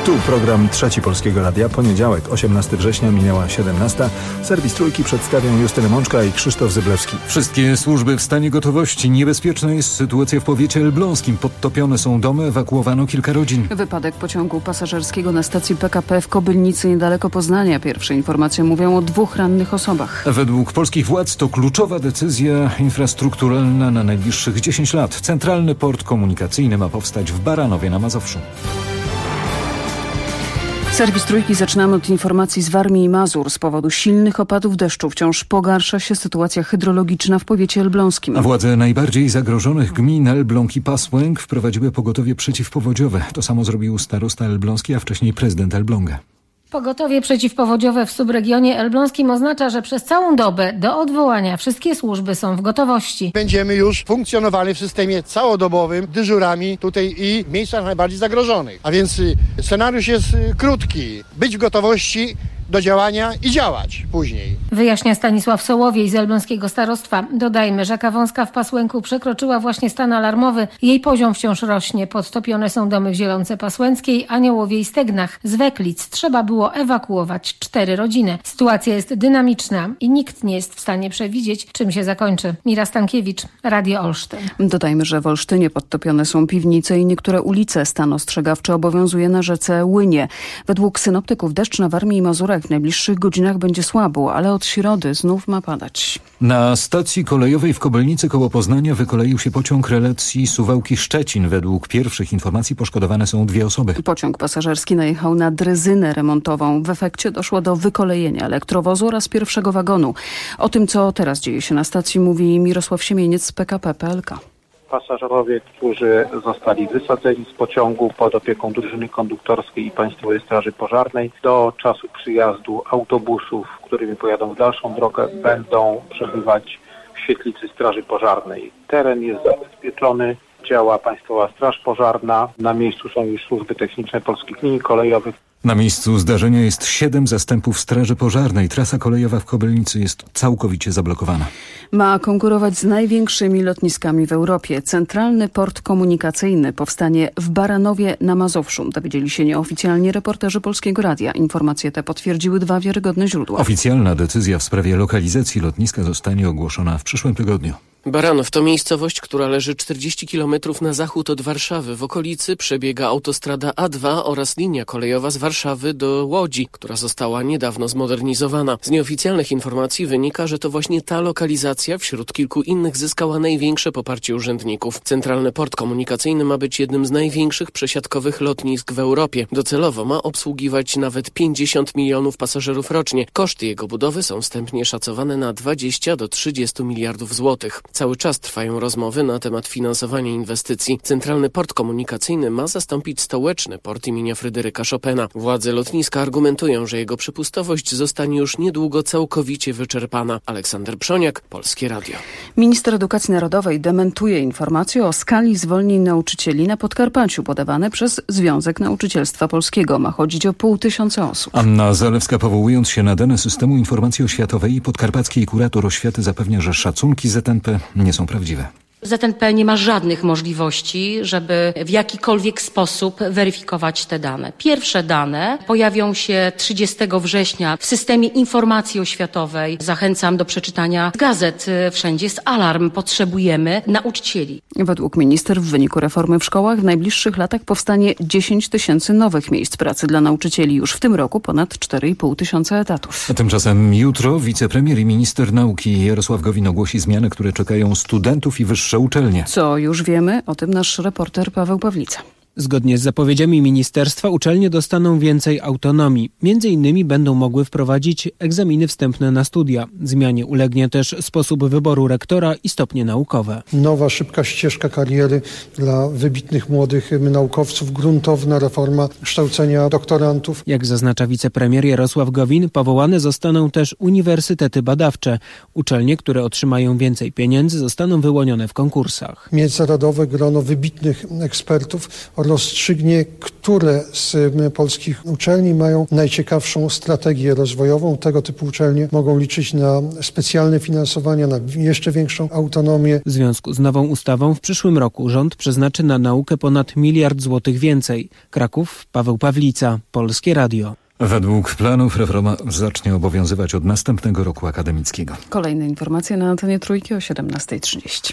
Tu program Trzeci Polskiego Radia. Poniedziałek, 18 września, minęła 17. Serwis Trójki przedstawią Justyna Mączka i Krzysztof Zyblewski. Wszystkie służby w stanie gotowości. Niebezpieczna jest sytuacja w powiecie elbląskim. Podtopione są domy, ewakuowano kilka rodzin. Wypadek pociągu pasażerskiego na stacji PKP w Kobylnicy niedaleko Poznania. Pierwsze informacje mówią o 2 rannych osobach. Według polskich władz to kluczowa decyzja infrastrukturalna na najbliższych 10 lat. Centralny port komunikacyjny ma powstać w Baranowie na Mazowszu. Serwis Trójki zaczynamy od informacji z Warmii i Mazur. Z powodu silnych opadów deszczu wciąż pogarsza się sytuacja hydrologiczna w powiecie elbląskim. A władze najbardziej zagrożonych gmin Elbląg i Pasłęk wprowadziły pogotowie przeciwpowodziowe. To samo zrobił starosta elbląski, a wcześniej prezydent Elbląga. Pogotowie przeciwpowodziowe w subregionie elbląskim oznacza, że przez całą dobę do odwołania wszystkie służby są w gotowości. Będziemy już funkcjonowali w systemie całodobowym, dyżurami tutaj i w miejscach najbardziej zagrożonych. A więc scenariusz jest krótki. Być w gotowości do działania i działać później. Wyjaśnia Stanisław Sołowiej z elbląskiego starostwa. Dodajmy, rzeka Wąska w Pasłęku przekroczyła właśnie stan alarmowy. Jej poziom wciąż rośnie. Podtopione są domy w Zielonce Pasłęckiej, Aniołowie i Stegnach. Z Weklic trzeba było ewakuować 4 rodziny. Sytuacja jest dynamiczna i nikt nie jest w stanie przewidzieć, czym się zakończy. Mira Stankiewicz, Radio Olsztyn. Dodajmy, że w Olsztynie podtopione są piwnice i niektóre ulice. Stan ostrzegawczy obowiązuje na rzece Łynie. Według synoptyków deszcz na Warmii i Mazurach w najbliższych godzinach będzie słabo, ale od środy znów ma padać. Na stacji kolejowej w Kobylnicy koło Poznania wykoleił się pociąg relacji Suwałki-Szczecin. Według pierwszych informacji poszkodowane są 2 osoby. Pociąg pasażerski najechał na drezynę remontową. W efekcie doszło do wykolejenia elektrowozu oraz pierwszego wagonu. O tym, co teraz dzieje się na stacji, mówi Mirosław Siemieniec z PKP PLK. Pasażerowie, którzy zostali wysadzeni z pociągu pod opieką drużyny konduktorskiej i Państwowej Straży Pożarnej, do czasu przyjazdu autobusów, którymi pojadą w dalszą drogę, będą przebywać w świetlicy Straży Pożarnej. Teren jest zabezpieczony, działa Państwowa Straż Pożarna, na miejscu są już służby techniczne Polskich Linii Kolejowych. Na miejscu zdarzenia jest 7 zastępów Straży Pożarnej. Trasa kolejowa w Kobylnicy jest całkowicie zablokowana. Ma konkurować z największymi lotniskami w Europie. Centralny port komunikacyjny powstanie w Baranowie na Mazowszu. Dowiedzieli się nieoficjalnie reporterzy Polskiego Radia. Informacje te potwierdziły 2 wiarygodne źródła. Oficjalna decyzja w sprawie lokalizacji lotniska zostanie ogłoszona w przyszłym tygodniu. Baranów to miejscowość, która leży 40 km na zachód od Warszawy. W okolicy przebiega autostrada A2 oraz linia kolejowa z Warszawy do Łodzi, która została niedawno zmodernizowana. Z nieoficjalnych informacji wynika, że to właśnie ta lokalizacja wśród kilku innych zyskała największe poparcie urzędników. Centralny port komunikacyjny ma być jednym z największych przesiadkowych lotnisk w Europie. Docelowo ma obsługiwać nawet 50 milionów pasażerów rocznie. Koszty jego budowy są wstępnie szacowane na 20 do 30 miliardów złotych. Cały czas trwają rozmowy na temat finansowania inwestycji. Centralny port komunikacyjny ma zastąpić stołeczny port imienia Fryderyka Chopina. Władze lotniska argumentują, że jego przepustowość zostanie już niedługo całkowicie wyczerpana. Aleksander Przoniak, Polskie Radio. Minister Edukacji Narodowej dementuje informacje o skali zwolnień nauczycieli na Podkarpaciu podawane przez Związek Nauczycielstwa Polskiego. Ma chodzić o 500 osób. Anna Zalewska, powołując się na dane Systemu Informacji Oświatowej, podkarpackiej kurator oświaty zapewnia, że szacunki ZNP nie są prawdziwe. ZNP nie ma żadnych możliwości, żeby w jakikolwiek sposób weryfikować te dane. Pierwsze dane pojawią się 30 września w Systemie Informacji Oświatowej. Zachęcam do przeczytania gazet. Wszędzie jest alarm. Potrzebujemy nauczycieli. Według minister w wyniku reformy w szkołach w najbliższych latach powstanie 10 000 nowych miejsc pracy dla nauczycieli. Już w tym roku ponad 4,5 tysiąca etatów. A tymczasem jutro wicepremier i minister nauki Jarosław Gowin ogłosi zmiany, które czekają studentów i wyższe uczelnie. Co już wiemy, o tym nasz reporter Paweł Pawlica. Zgodnie z zapowiedziami ministerstwa uczelnie dostaną więcej autonomii. Między innymi będą mogły wprowadzić egzaminy wstępne na studia. Zmianie ulegnie też sposób wyboru rektora i stopnie naukowe. Nowa, szybka ścieżka kariery dla wybitnych młodych naukowców, gruntowna reforma kształcenia doktorantów. Jak zaznacza wicepremier Jarosław Gowin, powołane zostaną też uniwersytety badawcze. Uczelnie, które otrzymają więcej pieniędzy, zostaną wyłonione w konkursach. Międzynarodowe grono wybitnych ekspertów rozstrzygnie, które z polskich uczelni mają najciekawszą strategię rozwojową. Tego typu uczelnie mogą liczyć na specjalne finansowania, na jeszcze większą autonomię. W związku z nową ustawą w przyszłym roku rząd przeznaczy na naukę ponad 1 miliard złotych więcej. Kraków, Paweł Pawlica, Polskie Radio. Według planów reforma zacznie obowiązywać od następnego roku akademickiego. Kolejne informacje na antenie Trójki o 17:30.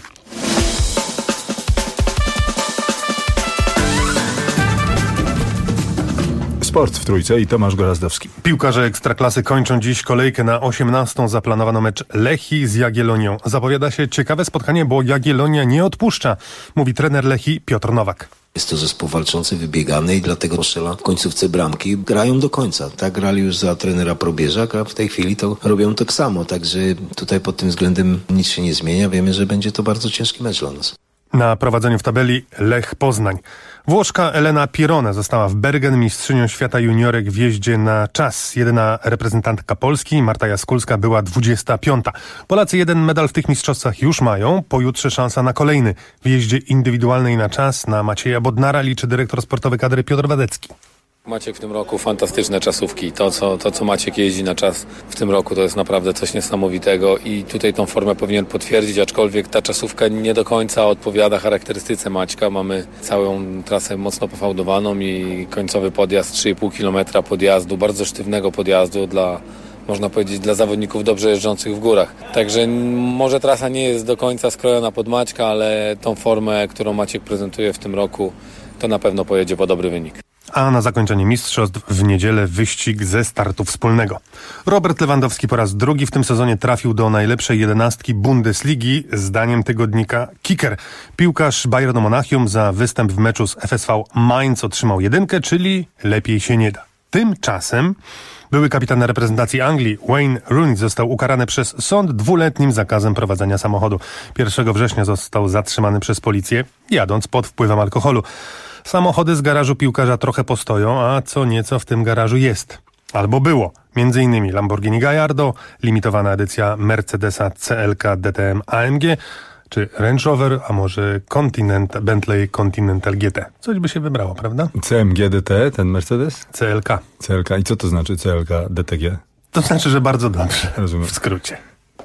Sport w Trójce i Tomasz Gorazdowski. Piłkarze Ekstraklasy kończą dziś kolejkę na 18. Zaplanowano mecz Lechii z Jagiellonią. Zapowiada się ciekawe spotkanie, bo Jagiellonia nie odpuszcza, mówi trener Lechii Piotr Nowak. Jest to zespół walczący, wybiegany i dlatego strzela w końcówce bramki. Grają do końca. Tak grali już za trenera Probierza, a w tej chwili to robią tak samo. Także tutaj pod tym względem nic się nie zmienia. Wiemy, że będzie to bardzo ciężki mecz dla nas. Na prowadzeniu w tabeli Lech Poznań. Włoszka Elena Pirone została w Bergen mistrzynią świata juniorek w jeździe na czas. Jedyna reprezentantka Polski, Marta Jaskulska, była 25. Polacy jeden medal w tych mistrzostwach już mają. Pojutrze szansa na kolejny. W jeździe indywidualnej na czas na Macieja Bodnara liczy dyrektor sportowy kadry Piotr Wadecki. Maciek w tym roku fantastyczne czasówki. To, co Maciek jeździ na czas w tym roku, to jest naprawdę coś niesamowitego i tutaj tą formę powinien potwierdzić, aczkolwiek ta czasówka nie do końca odpowiada charakterystyce Maćka. Mamy całą trasę mocno pofałdowaną i końcowy podjazd 3,5 km podjazdu, bardzo sztywnego podjazdu można powiedzieć, dla zawodników dobrze jeżdżących w górach. Także może trasa nie jest do końca skrojona pod Maćka, ale tą formę, którą Maciek prezentuje w tym roku, to na pewno pojedzie po dobry wynik. A na zakończenie mistrzostw w niedzielę wyścig ze startu wspólnego. Robert Lewandowski po raz drugi w tym sezonie trafił do najlepszej 11 Bundesligi, zdaniem tygodnika Kicker. Piłkarz Bayernu Monachium za występ w meczu z FSV Mainz otrzymał 1, czyli lepiej się nie da. Tymczasem były kapitan reprezentacji Anglii Wayne Rooney został ukarany przez sąd 2-letnim zakazem prowadzenia samochodu. 1 września został zatrzymany przez policję, jadąc pod wpływem alkoholu. Samochody z garażu piłkarza trochę postoją, a co nieco w tym garażu jest. Albo było. Między innymi Lamborghini Gallardo, limitowana edycja Mercedesa CLK DTM AMG, czy Range Rover, a może Bentley Continental GT. Coś by się wybrało, prawda? CMG DT, ten Mercedes? CLK. CLK. I co to znaczy CLK DTG? To znaczy, że bardzo dobrze. Rozumiem. W skrócie.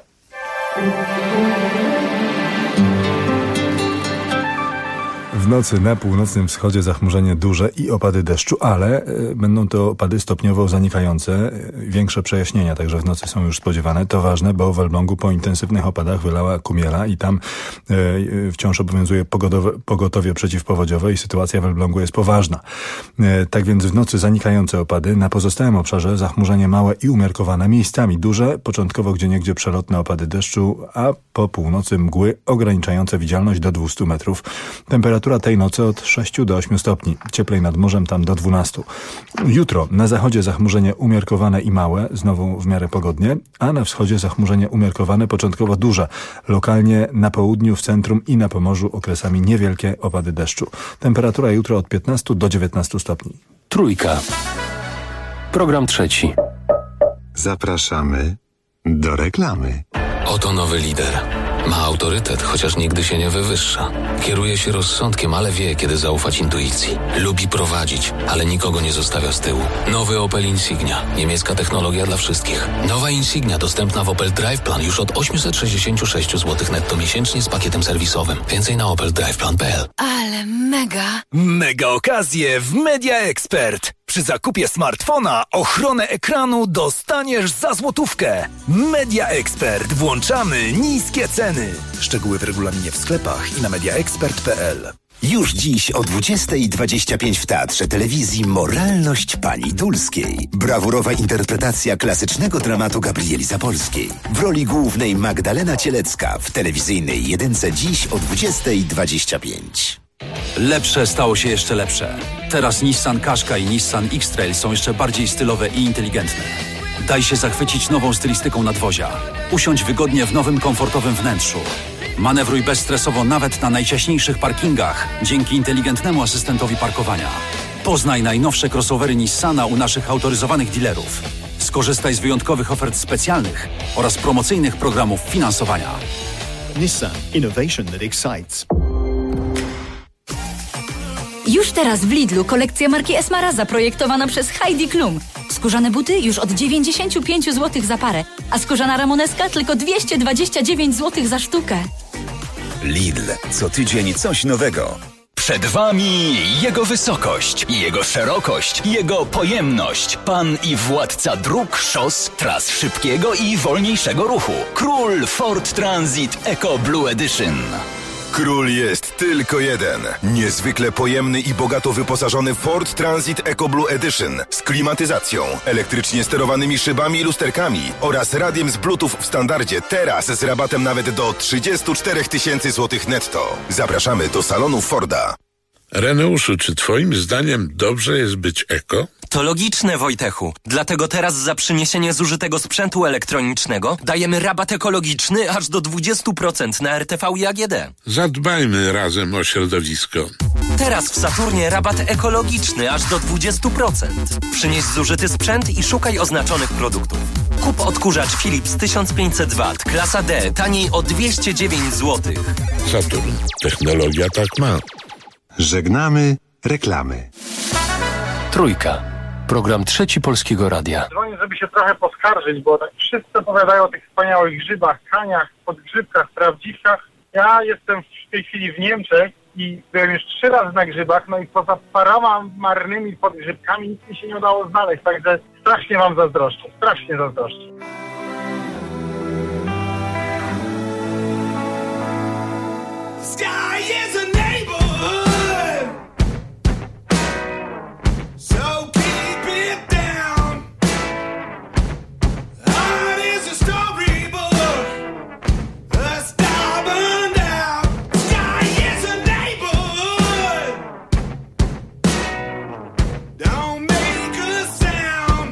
W nocy na północnym wschodzie zachmurzenie duże i opady deszczu, ale będą to opady stopniowo zanikające. Większe przejaśnienia także w nocy są już spodziewane. To ważne, bo w Elblągu po intensywnych opadach wylała kumiela i tam wciąż obowiązuje pogotowie przeciwpowodziowe i sytuacja w Elblągu jest poważna. Tak więc w nocy zanikające opady, na pozostałym obszarze zachmurzenie małe i umiarkowane, miejscami duże, początkowo gdzieniegdzie przelotne opady deszczu, a po północy mgły ograniczające widzialność do 200 metrów. Temperatura tej nocy od 6 do 8 stopni. Cieplej nad morzem tam do 12. Jutro na zachodzie zachmurzenie umiarkowane i małe, znowu w miarę pogodnie, a na wschodzie zachmurzenie umiarkowane, początkowo duże. Lokalnie na południu, w centrum i na Pomorzu okresami niewielkie opady deszczu. Temperatura jutro od 15 do 19 stopni. Trójka. Program trzeci. Zapraszamy do reklamy. Oto nowy lider. Ma autorytet, chociaż nigdy się nie wywyższa. Kieruje się rozsądkiem, ale wie, kiedy zaufać intuicji. Lubi prowadzić, ale nikogo nie zostawia z tyłu. Nowy Opel Insignia. Niemiecka technologia dla wszystkich. Nowa Insignia dostępna w Opel Drive Plan już od 866 zł netto miesięcznie z pakietem serwisowym. Więcej na opeldriveplan.pl. Ale mega! Mega okazje w Media Expert. Przy zakupie smartfona ochronę ekranu dostaniesz za złotówkę. Media Expert. Włączamy niskie ceny. Szczegóły w regulaminie w sklepach i na mediaexpert.pl. Już dziś o 20:25 w Teatrze Telewizji Moralność Pani Dulskiej. Brawurowa interpretacja klasycznego dramatu Gabrieli Zapolskiej. W roli głównej Magdalena Cielecka w telewizyjnej jedynce dziś o 20:25. Lepsze stało się jeszcze lepsze. Teraz Nissan Qashqa i Nissan X-Trail są jeszcze bardziej stylowe i inteligentne. Daj się zachwycić nową stylistyką nadwozia. Usiądź wygodnie w nowym, komfortowym wnętrzu. Manewruj bezstresowo nawet na najciaśniejszych parkingach dzięki inteligentnemu asystentowi parkowania. Poznaj najnowsze crossovery Nissana u naszych autoryzowanych dealerów. Skorzystaj z wyjątkowych ofert specjalnych oraz promocyjnych programów finansowania. Nissan. Innovation that excites. Już teraz w Lidlu kolekcja marki Esmara zaprojektowana przez Heidi Klum. Skórzane buty już od 95 zł za parę, a skórzana ramoneska tylko 229 zł za sztukę. Lidl. Co tydzień coś nowego. Przed Wami Jego wysokość, Jego szerokość, Jego pojemność. Pan i władca dróg, szos, tras szybkiego i wolniejszego ruchu. Król Ford Transit Eco Blue Edition. Król jest tylko jeden. Niezwykle pojemny i bogato wyposażony Ford Transit Eco Blue Edition z klimatyzacją, elektrycznie sterowanymi szybami i lusterkami oraz radiem z Bluetooth w standardzie. Teraz z rabatem nawet do 34 000 złotych netto. Zapraszamy do salonu Forda. Reneuszu, czy twoim zdaniem dobrze jest być eko? To logiczne, Wojtechu. Dlatego teraz za przyniesienie zużytego sprzętu elektronicznego dajemy rabat ekologiczny aż do 20% na RTV i AGD. Zadbajmy razem o środowisko. Teraz w Saturnie rabat ekologiczny aż do 20%. Przynieś zużyty sprzęt i szukaj oznaczonych produktów. Kup odkurzacz Philips 1500 W, klasa D, taniej o 209 zł. Saturn. Technologia tak ma. Żegnamy reklamy. Trójka. Program Trzeci Polskiego Radia. Dzwonię, żeby się trochę poskarżyć, bo tak wszyscy opowiadają o tych wspaniałych grzybach, kaniach, podgrzybkach, prawdziwkach. Ja jestem w tej chwili w Niemczech i byłem już 3 razy na grzybach, no i poza paroma marnymi podgrzybkami nic mi się nie udało znaleźć, także strasznie wam zazdroszczę, strasznie zazdroszczę. Sky is a neighborhood, so keep it down. Art is a storybook, a star burned out. Sky is a neighborhood, don't make a sound.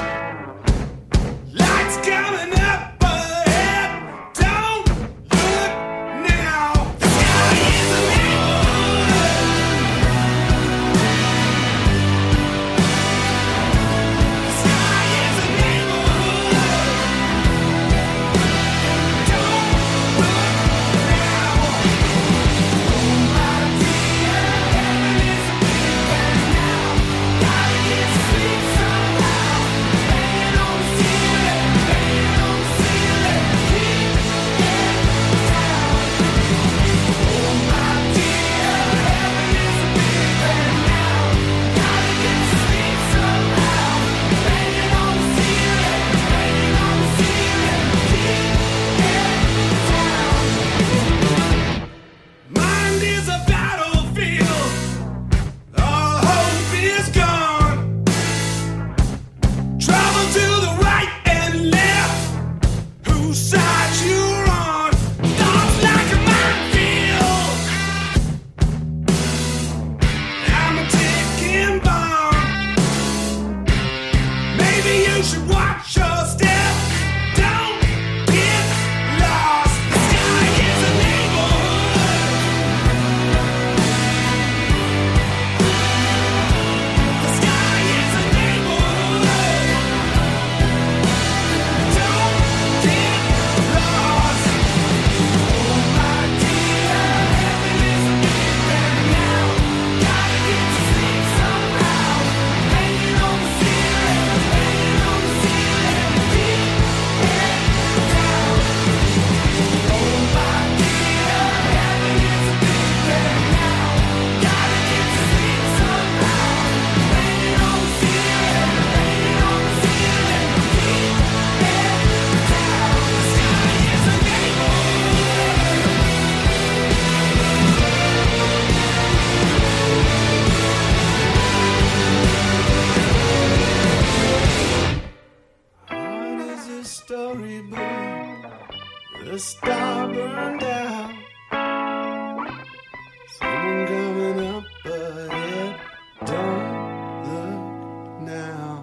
Lights coming up ahead, don't look now. Mind is a battlefield, all hope is gone. Travel to the right and left, whose side you're on. Thoughts like a minefield, I'm a ticking bomb. Maybe you should watch your step, don't get lost. The sky is a neighborhood, the sky is a neighborhood, don't get lost. Oh my dear, heaven is bigger now. Gotta get to sleep somehow. Hanging on the ceiling, hanging on the ceiling, keep it down. Oh my dear, heaven is bigger now. Gotta get to sleep somehow. Hanging on the ceiling, hanging on the ceiling, keep it down. The sky is a neighborhood. Heart is a storybook, the star burned out. Someone coming up ahead, don't look now.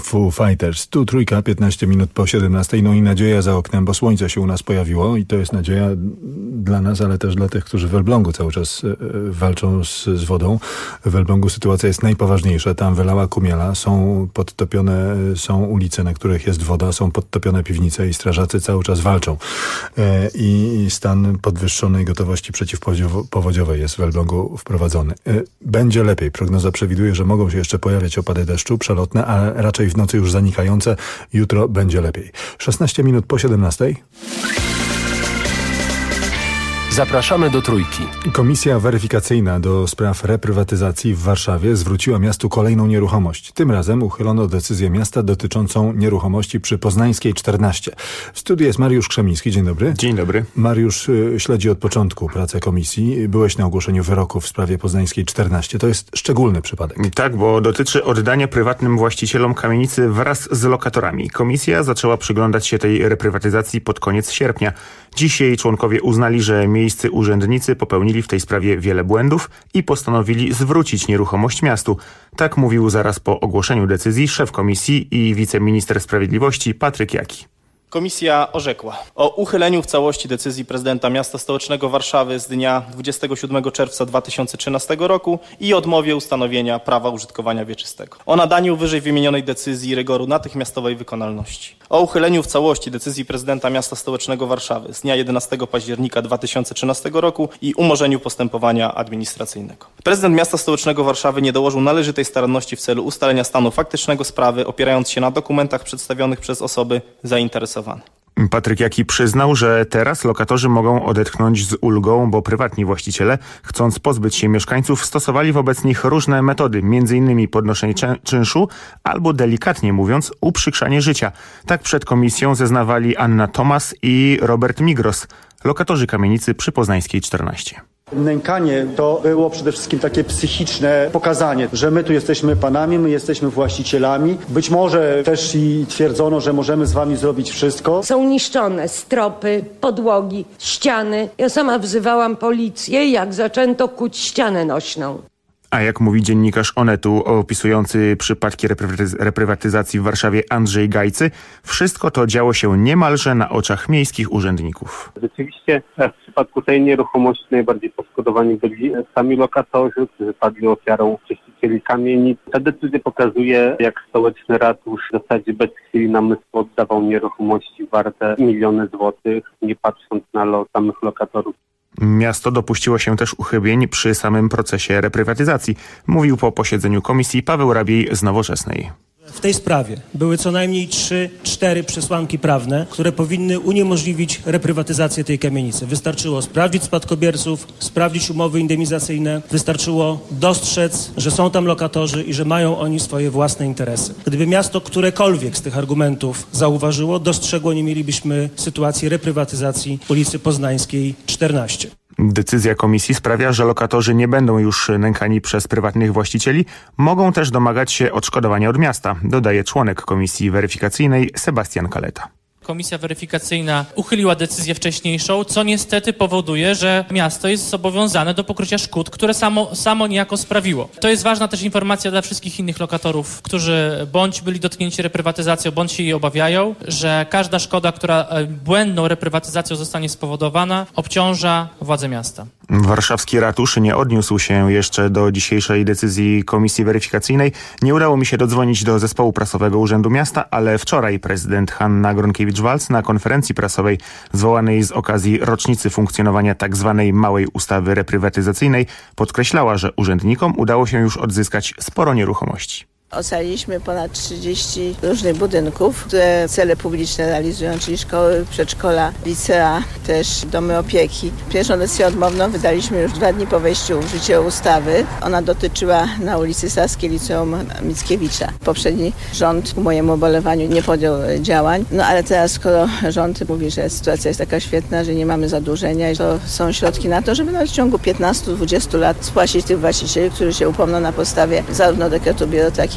Foo Fighters. Tu Trójka, 15 minut po 17. No i nadzieja za oknem, bo słońce się u nas pojawiło i to jest nadzieja dla nas, ale też dla tych, którzy w Elblągu cały czas walczą z wodą. W Elblągu sytuacja jest najpoważniejsza. Tam wylała kumiela, są podtopione, są ulice, na których jest woda, są podtopione piwnice i strażacy cały czas walczą. I stan podwyższonej gotowości przeciwpowodziowej jest w Elblągu wprowadzony. Będzie lepiej. Prognoza przewiduje, że mogą się jeszcze pojawiać opady deszczu, przelotne, ale raczej w nocy już zanikające. Jutro będzie lepiej. 16 minut po 17. Zapraszamy do Trójki. Komisja weryfikacyjna do spraw reprywatyzacji w Warszawie zwróciła miastu kolejną nieruchomość. Tym razem uchylono decyzję miasta dotyczącą nieruchomości przy Poznańskiej 14. W studiu jest Mariusz Krzemiński. Dzień dobry. Dzień dobry. Mariusz śledzi od początku pracę komisji. Byłeś na ogłoszeniu wyroku w sprawie Poznańskiej 14. To jest szczególny przypadek. Tak, bo dotyczy oddania prywatnym właścicielom kamienicy wraz z lokatorami. Komisja zaczęła przyglądać się tej reprywatyzacji pod koniec sierpnia. Dziś jej członkowie uznali, że miejscy urzędnicy popełnili w tej sprawie wiele błędów i postanowili zwrócić nieruchomość miastu. Tak mówił zaraz po ogłoszeniu decyzji szef komisji i wiceminister sprawiedliwości Patryk Jaki. Komisja orzekła o uchyleniu w całości decyzji prezydenta miasta stołecznego Warszawy z dnia 27 czerwca 2013 roku i odmowie ustanowienia prawa użytkowania wieczystego. O nadaniu wyżej wymienionej decyzji rygoru natychmiastowej wykonalności. O uchyleniu w całości decyzji prezydenta miasta stołecznego Warszawy z dnia 11 października 2013 roku i umorzeniu postępowania administracyjnego. Prezydent miasta stołecznego Warszawy nie dołożył należytej staranności w celu ustalenia stanu faktycznego sprawy, opierając się na dokumentach przedstawionych przez osoby zainteresowane. Patryk Jaki przyznał, że teraz lokatorzy mogą odetchnąć z ulgą, bo prywatni właściciele, chcąc pozbyć się mieszkańców, stosowali wobec nich różne metody, m.in. podnoszenie czynszu albo, delikatnie mówiąc, uprzykrzanie życia. Tak przed komisją zeznawali Anna Tomas i Robert Migros, lokatorzy kamienicy przy Poznańskiej 14. Nękanie to było przede wszystkim takie psychiczne pokazanie, że my tu jesteśmy panami, my jesteśmy właścicielami. Być może też i twierdzono, że możemy z wami zrobić wszystko. Są niszczone stropy, podłogi, ściany. Ja sama wzywałam policję, jak zaczęto kuć ścianę nośną. A jak mówi dziennikarz Onetu opisujący przypadki reprywatyzacji w Warszawie Andrzej Gajcy, wszystko to działo się niemalże na oczach miejskich urzędników. Rzeczywiście w przypadku tej nieruchomości najbardziej poszkodowani byli sami lokatorzy, którzy padli ofiarą czyścicieli kamienic. Ta decyzja pokazuje, jak stołeczny ratusz w zasadzie bez chwili namysłu oddawał nieruchomości warte miliony złotych, nie patrząc na los samych lokatorów. Miasto dopuściło się też uchybień przy samym procesie reprywatyzacji, mówił po posiedzeniu komisji Paweł Rabiej z Nowoczesnej. W tej sprawie były co najmniej 3-4 przesłanki prawne, które powinny uniemożliwić reprywatyzację tej kamienicy. Wystarczyło sprawdzić spadkobierców, sprawdzić umowy indemnizacyjne, wystarczyło dostrzec, że są tam lokatorzy i że mają oni swoje własne interesy. Gdyby miasto którekolwiek z tych argumentów zauważyło, dostrzegło, nie mielibyśmy sytuacji reprywatyzacji ulicy Poznańskiej 14. Decyzja komisji sprawia, że lokatorzy nie będą już nękani przez prywatnych właścicieli, mogą też domagać się odszkodowania od miasta, dodaje członek komisji weryfikacyjnej Sebastian Kaleta. Komisja weryfikacyjna uchyliła decyzję wcześniejszą, co niestety powoduje, że miasto jest zobowiązane do pokrycia szkód, które samo niejako sprawiło. To jest ważna też informacja dla wszystkich innych lokatorów, którzy bądź byli dotknięci reprywatyzacją, bądź się jej obawiają, że każda szkoda, która błędną reprywatyzacją zostanie spowodowana, obciąża władze miasta. Warszawski ratusz nie odniósł się jeszcze do dzisiejszej decyzji komisji weryfikacyjnej. Nie udało mi się dodzwonić do zespołu prasowego Urzędu Miasta, ale wczoraj prezydent Hanna Gronkiewicz-Waltz na konferencji prasowej zwołanej z okazji rocznicy funkcjonowania tzw. małej ustawy reprywatyzacyjnej podkreślała, że urzędnikom udało się już odzyskać sporo nieruchomości. Ocaliliśmy ponad 30 różnych budynków, które cele publiczne realizują, czyli szkoły, przedszkola, licea, też domy opieki. Pierwszą decyzję odmowną wydaliśmy już 2 dni po wejściu w życie ustawy. Ona dotyczyła na ulicy Saskiej Liceum Mickiewicza. Poprzedni rząd ku mojemu ubolewaniu nie podjął działań, ale teraz skoro rząd mówi, że sytuacja jest taka świetna, że nie mamy zadłużenia, to są środki na to, żeby nawet w ciągu 15-20 lat spłacić tych właścicieli, którzy się upomną na podstawie zarówno dekretu biuro, jak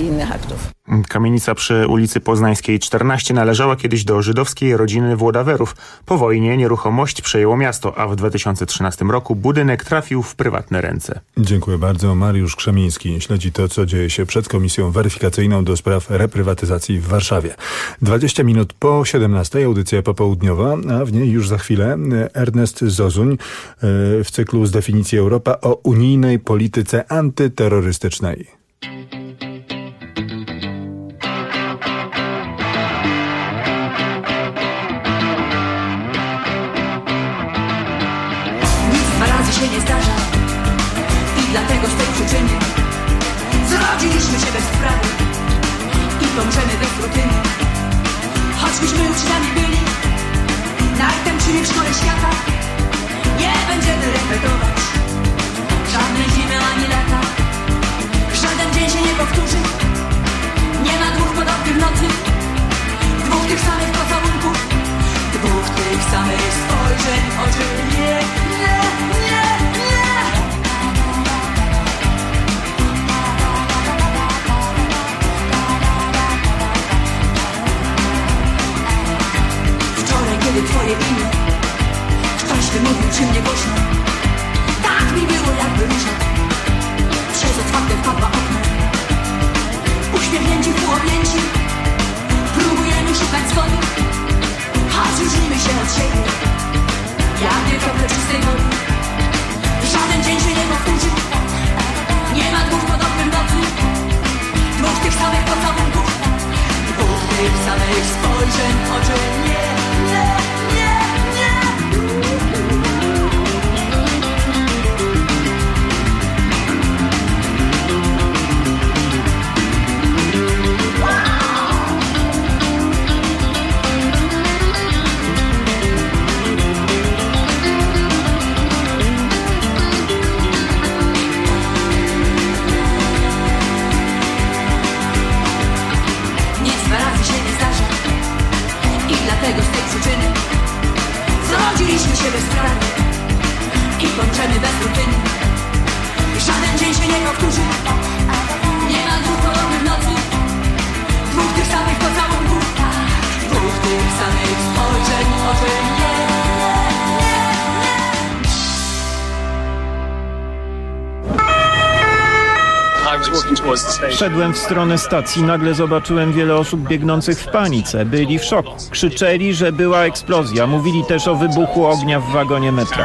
i innych aktów. Kamienica przy ulicy Poznańskiej 14 należała kiedyś do żydowskiej rodziny Włodawerów. Po wojnie nieruchomość przejęło miasto, a w 2013 roku budynek trafił w prywatne ręce. Dziękuję bardzo. Mariusz Krzemiński śledzi to, co dzieje się przed Komisją Weryfikacyjną do spraw reprywatyzacji w Warszawie. 20 minut po 17, audycja popołudniowa, a w niej już za chwilę Ernest Zozuń w cyklu z definicji Europa o unijnej polityce antyterrorystycznej. Się nie zdarza i dlatego z tej przyczyny zrodziliśmy się bez sprawy i pomrzemy bez rutyny. Choćbyśmy uczniami byli najtańszymi w szkole świata, nie będziemy repetować żadnej zimy ani lata. Żaden dzień się nie powtórzy, nie ma dwóch podobnych nocy, dwóch tych samych pocałunków, dwóch tych samych spojrzeń w oczy. Nie. Kiedy twoje imię ktoś wymówił przy mnie głośno, tak mi było jakby róża przez otwarte wpadła okno. Uśmiechnięci, półobjęci, próbujemy szukać zgody, choć różnimy się od siebie jak dwie krople czystej wody. Żaden dzień się nie powtórzy, nie ma dwóch podobnych nocy, dwóch tych samych pocałunków, dwóch tych samych spojrzeń w oczy. Dlatego z tej przyczyny zrodziliśmy się bez sprawy i kończymy bez rutyny. Żaden dzień się nie powtórzy, nie ma dwóch podobnych nocy, dwóch tych samych pocałunków, dwóch tych samych spojrzeń w oczy. Szedłem w stronę stacji, nagle zobaczyłem wiele osób biegnących w panice. Byli w szoku. Krzyczeli, że była eksplozja. Mówili też o wybuchu ognia w wagonie metra.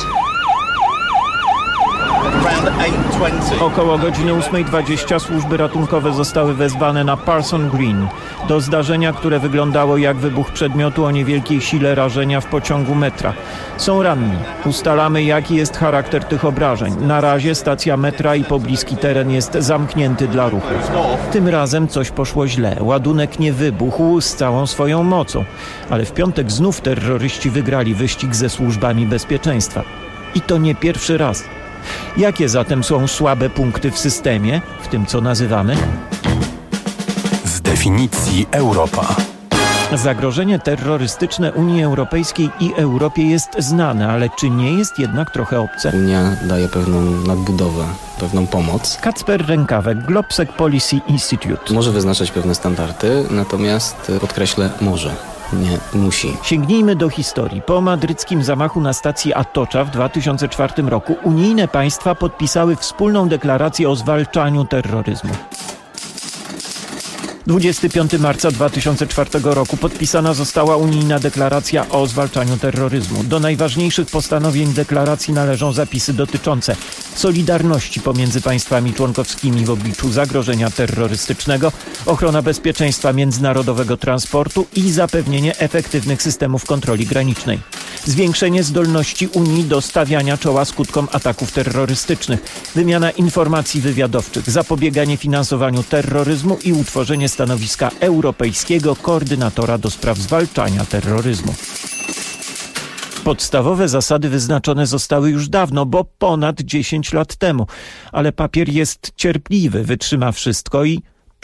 Około godziny 8:20 służby ratunkowe zostały wezwane na Parson Green do zdarzenia, które wyglądało jak wybuch przedmiotu o niewielkiej sile rażenia w pociągu metra. Są ranni. Ustalamy, jaki jest charakter tych obrażeń. Na razie stacja metra i pobliski teren jest zamknięty dla ruchu. Tym razem coś poszło źle. Ładunek nie wybuchł z całą swoją mocą. Ale w piątek znów terroryści wygrali wyścig ze służbami bezpieczeństwa. I to nie pierwszy raz. Jakie zatem są słabe punkty w systemie, w tym co nazywamy? Z definicji Europa. Zagrożenie terrorystyczne Unii Europejskiej i Europie jest znane, ale czy nie jest jednak trochę obce? Unia daje pewną nadbudowę, pewną pomoc. Kacper Rękawek, Globsec Policy Institute. Może wyznaczać pewne standardy, natomiast podkreślę, może. Nie musi. Sięgnijmy do historii. Po madryckim zamachu na stacji Atocza w 2004 roku unijne państwa podpisały wspólną deklarację o zwalczaniu terroryzmu. 25 marca 2004 roku podpisana została unijna deklaracja o zwalczaniu terroryzmu. Do najważniejszych postanowień deklaracji należą zapisy dotyczące solidarności pomiędzy państwami członkowskimi w obliczu zagrożenia terrorystycznego, ochrona bezpieczeństwa międzynarodowego transportu i zapewnienie efektywnych systemów kontroli granicznej. Zwiększenie zdolności Unii do stawiania czoła skutkom ataków terrorystycznych, wymiana informacji wywiadowczych, zapobieganie finansowaniu terroryzmu i utworzenie stanowiska europejskiego koordynatora do spraw zwalczania terroryzmu. Podstawowe zasady wyznaczone zostały już dawno, bo ponad 10 lat temu. Ale papier jest cierpliwy, wytrzyma wszystko i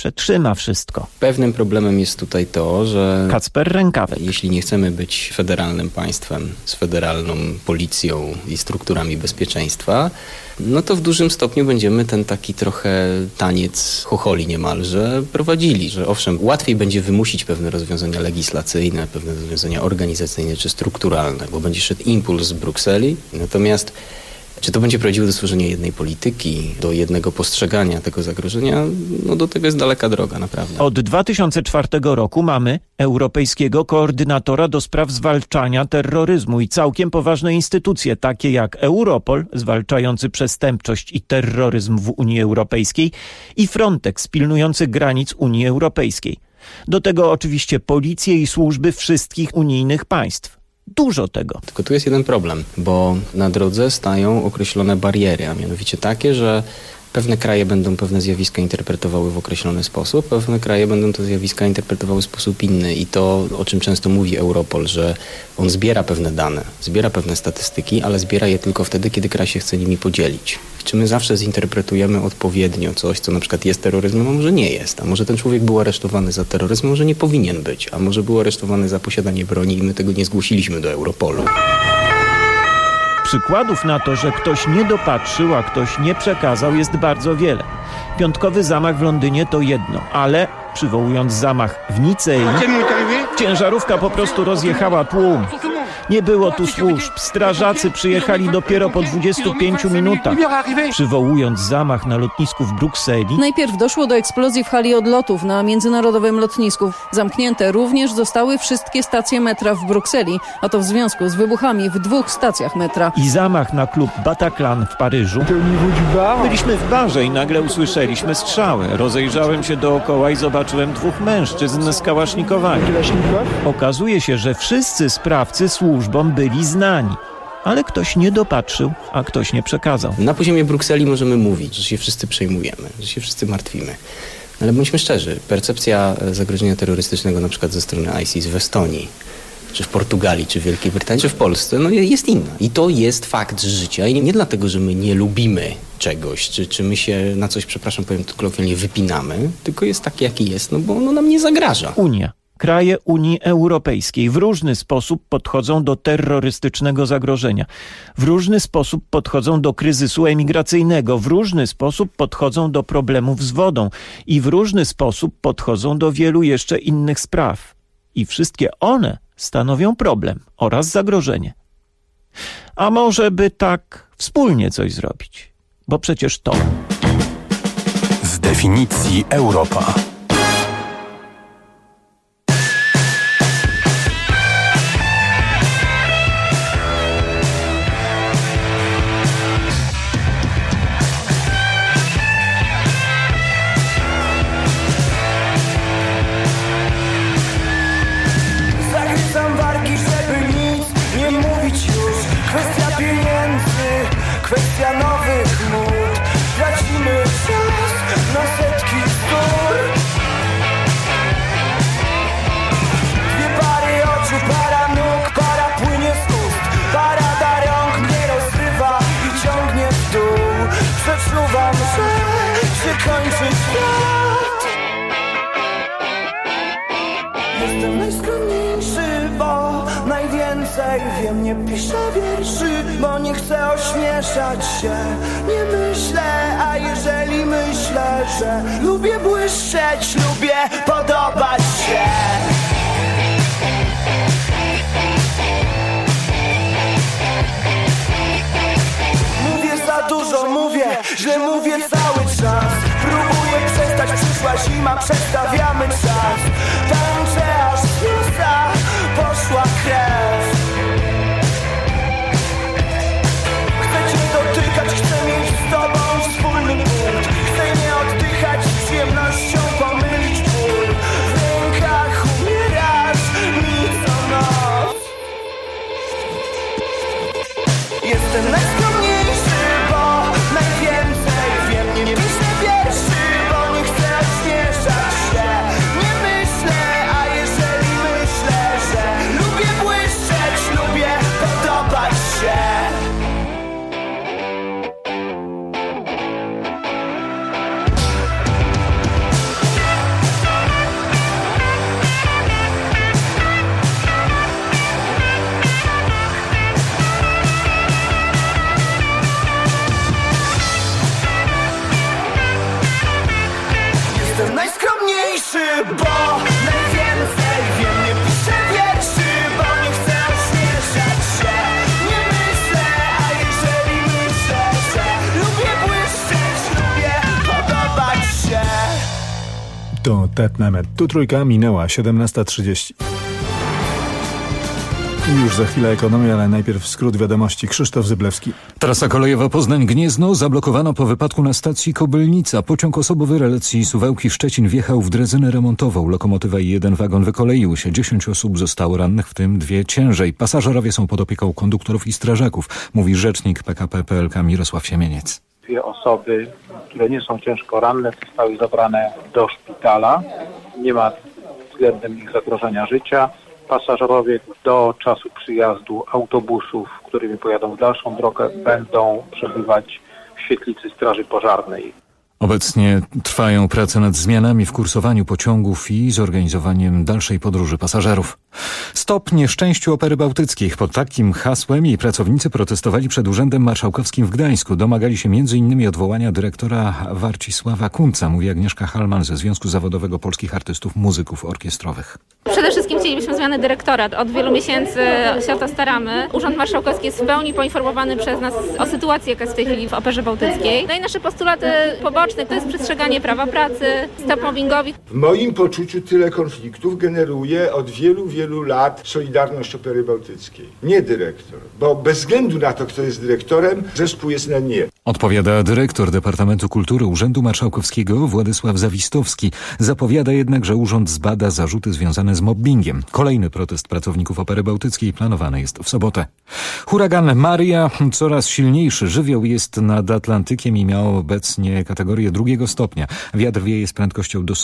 przetrzyma wszystko. Pewnym problemem jest tutaj to, że Kacper Rękawek. Jeśli nie chcemy być federalnym państwem z federalną policją i strukturami bezpieczeństwa, no to w dużym stopniu będziemy ten taki trochę taniec chocholi niemalże prowadzili, że owszem, łatwiej będzie wymusić pewne rozwiązania legislacyjne, pewne rozwiązania organizacyjne czy strukturalne, bo będzie szedł impuls z Brukseli, natomiast czy to będzie prowadziło do stworzenia jednej polityki, do jednego postrzegania tego zagrożenia? No do tego jest daleka droga, naprawdę. Od 2004 roku mamy Europejskiego Koordynatora do spraw zwalczania terroryzmu i całkiem poważne instytucje, takie jak Europol, zwalczający przestępczość i terroryzm w Unii Europejskiej, i Frontex, pilnujący granic Unii Europejskiej. Do tego oczywiście policje i służby wszystkich unijnych państw. Dużo tego. Tylko tu jest jeden problem, bo na drodze stają określone bariery, a mianowicie takie, że pewne kraje będą pewne zjawiska interpretowały w określony sposób, pewne kraje będą te zjawiska interpretowały w sposób inny i to, o czym często mówi Europol, że on zbiera pewne dane, zbiera pewne statystyki, ale zbiera je tylko wtedy, kiedy kraj się chce nimi podzielić. Czy my zawsze zinterpretujemy odpowiednio coś, co na przykład jest terroryzmem, a może nie jest, a może ten człowiek był aresztowany za terroryzm, a może nie powinien być, a może był aresztowany za posiadanie broni i my tego nie zgłosiliśmy do Europolu. Przykładów na to, że ktoś nie dopatrzył, a ktoś nie przekazał, jest bardzo wiele. Piątkowy zamach w Londynie to jedno, ale przywołując zamach w Nicei, ciężarówka po prostu rozjechała tłum. Nie było tu służb, strażacy przyjechali dopiero po 25 minutach. Przywołując zamach na lotnisku w Brukseli, najpierw doszło do eksplozji w hali odlotów na międzynarodowym lotnisku. Zamknięte również zostały wszystkie stacje metra w Brukseli, a to w związku z wybuchami w 2 stacjach metra. I zamach na klub Bataclan w Paryżu. Byliśmy w barze i nagle usłyszeliśmy strzały. Rozejrzałem się dookoła i zobaczyłem 2 mężczyzn z kałasznikowami. Okazuje się, że wszyscy sprawcy służbom byli znani. Ale ktoś nie dopatrzył, a ktoś nie przekazał. Na poziomie Brukseli możemy mówić, że się wszyscy przejmujemy, że się wszyscy martwimy. Ale bądźmy szczerzy, percepcja zagrożenia terrorystycznego na przykład ze strony ISIS w Estonii, czy w Portugalii, czy w Wielkiej Brytanii, czy w Polsce, no jest inna. I to jest fakt życia. I nie dlatego, że my nie lubimy czegoś, czy my się na coś, przepraszam, powiem kolokwialnie, wypinamy, tylko jest taki, jaki jest, no bo ono nam nie zagraża. Unia. Kraje Unii Europejskiej w różny sposób podchodzą do terrorystycznego zagrożenia. W różny sposób podchodzą do kryzysu emigracyjnego. W różny sposób podchodzą do problemów z wodą. I w różny sposób podchodzą do wielu jeszcze innych spraw. I wszystkie one stanowią problem oraz zagrożenie. A może by tak wspólnie coś zrobić? Bo przecież to... Z definicji Europa. Kwestia nowych mód. Tracimy czas na setki gór. 2 pary oczu, para nóg, para płynie z ust. Parada rąk mnie rozrywa i ciągnie w dół. Przeczuwam, że się kończy świat. Jestem najskromniejszy, bo najwięcej wiem. Nie piszę wierszy, bo nie chcę ośmieszać się. Nie myślę, a jeżeli myślę, że lubię błyszczeć, lubię podobać się. Mówię za dużo, mówię, że mówię cały czas. Próbuję przestać, przyszła zima, przestawiamy czas. Tańczę aż z nosa poszła krew. Chcę cię dotykać, chcę mieć z tobą wspólny punkt. Chcę nie oddychać, z przyjemnością pomylić ból. W rękach umierasz mi co noc. Jestem najskromniejszy, bo najwięcej wiem. Nie piszę wierszy, bo nie chcę ośmieszać się. Nie To Tetnemet. Tu trójka minęła 17:30. Już za chwilę ekonomia, ale najpierw skrót wiadomości. Krzysztof Zyblewski. Trasa kolejowa Poznań-Gniezno zablokowano po wypadku na stacji Kobylnica. Pociąg osobowy relacji Suwałki-Szczecin wjechał w drezynę remontową. Lokomotywa i jeden wagon wykoleił się. 10 osób zostało rannych, w tym 2 ciężej. Pasażerowie są pod opieką konduktorów i strażaków, mówi rzecznik PKP PLK Mirosław Siemieniec. 2 osoby, które nie są ciężko ranne, zostały zabrane do szpitala. Nie ma względem ich zagrożenia życia. Pasażerowie do czasu przyjazdu autobusów, którymi pojadą w dalszą drogę, będą przebywać w świetlicy Straży Pożarnej. Obecnie trwają prace nad zmianami w kursowaniu pociągów i zorganizowaniem dalszej podróży pasażerów. Stop nieszczęściu Opery Bałtyckiej. Pod takim hasłem jej pracownicy protestowali przed Urzędem Marszałkowskim w Gdańsku. Domagali się m.in. odwołania dyrektora Warcisława Kunca, mówi Agnieszka Halman ze Związku Zawodowego Polskich Artystów Muzyków Orkiestrowych. Przede wszystkim chcielibyśmy zmiany dyrektora. Od wielu miesięcy się o to staramy. Urząd Marszałkowski jest w pełni poinformowany przez nas o sytuacji, jaka jest w tej chwili w Operze Bałtyckiej. No i nasze postulaty poboczne to jest przestrzeganie prawa pracy, stop mobbingowi. W moim poczuciu tyle konfliktów generuje od wielu lat Solidarność Opery Bałtyckiej. Nie dyrektor, bo bez względu na to, kto jest dyrektorem, zespół jest na nie. Odpowiada dyrektor Departamentu Kultury Urzędu Marszałkowskiego Władysław Zawistowski. Zapowiada jednak, że urząd zbada zarzuty związane z mobbingiem. Kolejny protest pracowników Opery Bałtyckiej planowany jest w sobotę. Huragan Maria, coraz silniejszy żywioł, jest nad Atlantykiem i miał obecnie kategorię 2 stopnia. Wiatr wieje z prędkością do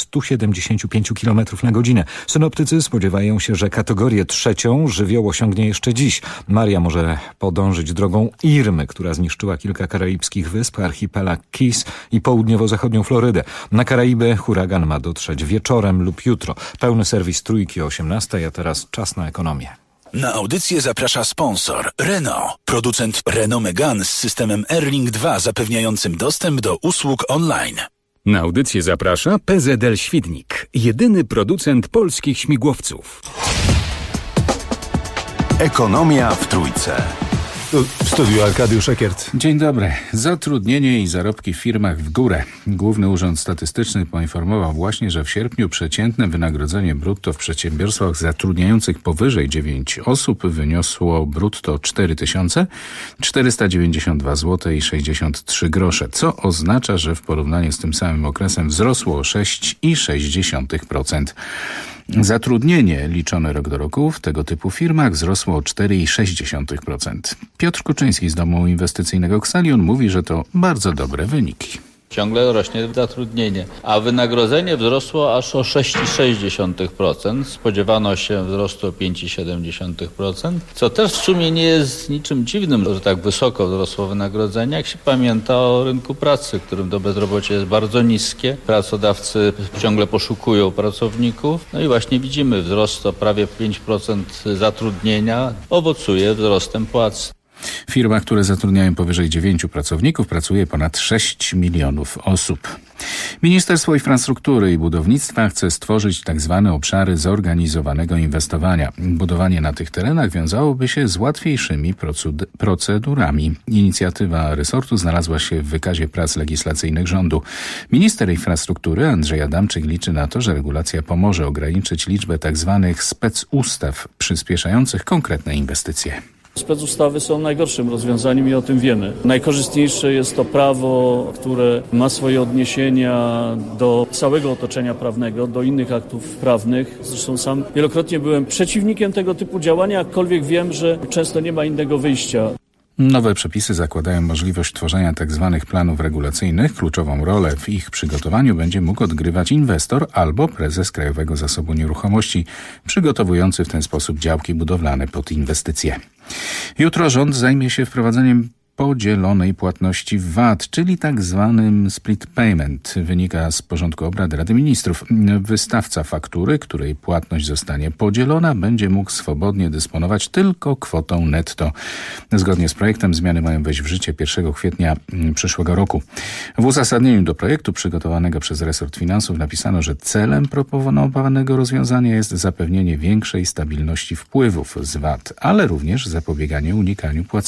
175 km na godzinę. Synoptycy spodziewają się, że kategorię 3 żywioł osiągnie jeszcze dziś. Maria może podążyć drogą Irmy, która zniszczyła kilka karaibskich wysp, archipelag Keys i południowo-zachodnią Florydę. Na Karaiby huragan ma dotrzeć wieczorem lub jutro. Pełny serwis Trójki o 18, a teraz czas na ekonomię. Na audycję zaprasza sponsor Renault, producent Renault Megane z systemem Airlink 2 zapewniającym dostęp do usług online. Na audycję zaprasza PZL Świdnik, jedyny producent polskich śmigłowców. Ekonomia w Trójce. W studiu Arkadiusz Ekiert. Dzień dobry. Zatrudnienie i zarobki w firmach w górę. Główny Urząd Statystyczny poinformował właśnie, że w sierpniu przeciętne wynagrodzenie brutto w przedsiębiorstwach zatrudniających powyżej 9 osób wyniosło brutto 4492 zł i 63 grosze, co oznacza, że w porównaniu z tym samym okresem wzrosło o 6,6%. Zatrudnienie liczone rok do roku w tego typu firmach wzrosło o 4,6%. Piotr Kuczyński z Domu Inwestycyjnego Xalion mówi, że to bardzo dobre wyniki. Ciągle rośnie zatrudnienie, a wynagrodzenie wzrosło aż o 6,6%. Spodziewano się wzrostu o 5,7%, co też w sumie nie jest niczym dziwnym, że tak wysoko wzrosło wynagrodzenie, jak się pamięta o rynku pracy, w którym to bezrobocie jest bardzo niskie. Pracodawcy ciągle poszukują pracowników. No i właśnie widzimy wzrost o prawie 5% zatrudnienia, owocuje wzrostem płac. W firmach, które zatrudniają powyżej 9 pracowników, pracuje ponad 6 milionów osób. Ministerstwo Infrastruktury i Budownictwa chce stworzyć tzw. obszary zorganizowanego inwestowania. Budowanie na tych terenach wiązałoby się z łatwiejszymi procedurami. Inicjatywa resortu znalazła się w wykazie prac legislacyjnych rządu. Minister infrastruktury Andrzej Adamczyk liczy na to, że regulacja pomoże ograniczyć liczbę tzw. specustaw przyspieszających konkretne inwestycje. Specustawy są najgorszym rozwiązaniem i o tym wiemy. Najkorzystniejsze jest to prawo, które ma swoje odniesienia do całego otoczenia prawnego, do innych aktów prawnych. Zresztą sam wielokrotnie byłem przeciwnikiem tego typu działania, jakkolwiek wiem, że często nie ma innego wyjścia. Nowe przepisy zakładają możliwość tworzenia tzw. planów regulacyjnych. Kluczową rolę w ich przygotowaniu będzie mógł odgrywać inwestor albo prezes Krajowego Zasobu Nieruchomości, przygotowujący w ten sposób działki budowlane pod inwestycje. Jutro rząd zajmie się wprowadzeniem podzielonej płatności VAT, czyli tak zwanym split payment, wynika z porządku obrad Rady Ministrów. Wystawca faktury, której płatność zostanie podzielona, będzie mógł swobodnie dysponować tylko kwotą netto. Zgodnie z projektem zmiany mają wejść w życie 1 kwietnia przyszłego roku. W uzasadnieniu do projektu przygotowanego przez resort finansów napisano, że celem proponowanego rozwiązania jest zapewnienie większej stabilności wpływów z VAT, ale również zapobieganie unikaniu płacenia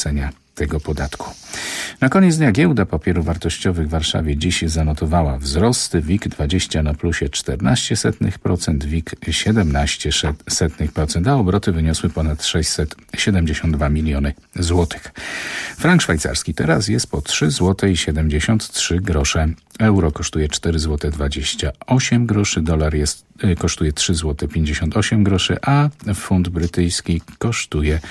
tego podatku. Na koniec dnia giełda papierów wartościowych w Warszawie dziś zanotowała wzrosty. WIG20 na plusie 0,14%, WIG 0,17%, a obroty wyniosły ponad 672 miliony złotych. Frank szwajcarski teraz jest po 3,73 zł. Euro kosztuje 4,28 zł, dolar kosztuje 3,58 zł, a funt brytyjski kosztuje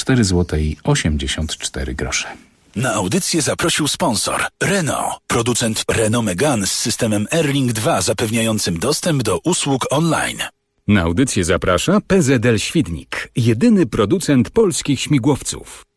4,84 zł. Na audycję zaprosił sponsor Renault, producent Renault Megane z systemem Airlink 2 zapewniającym dostęp do usług online. Na audycję zaprasza PZL Świdnik, jedyny producent polskich śmigłowców.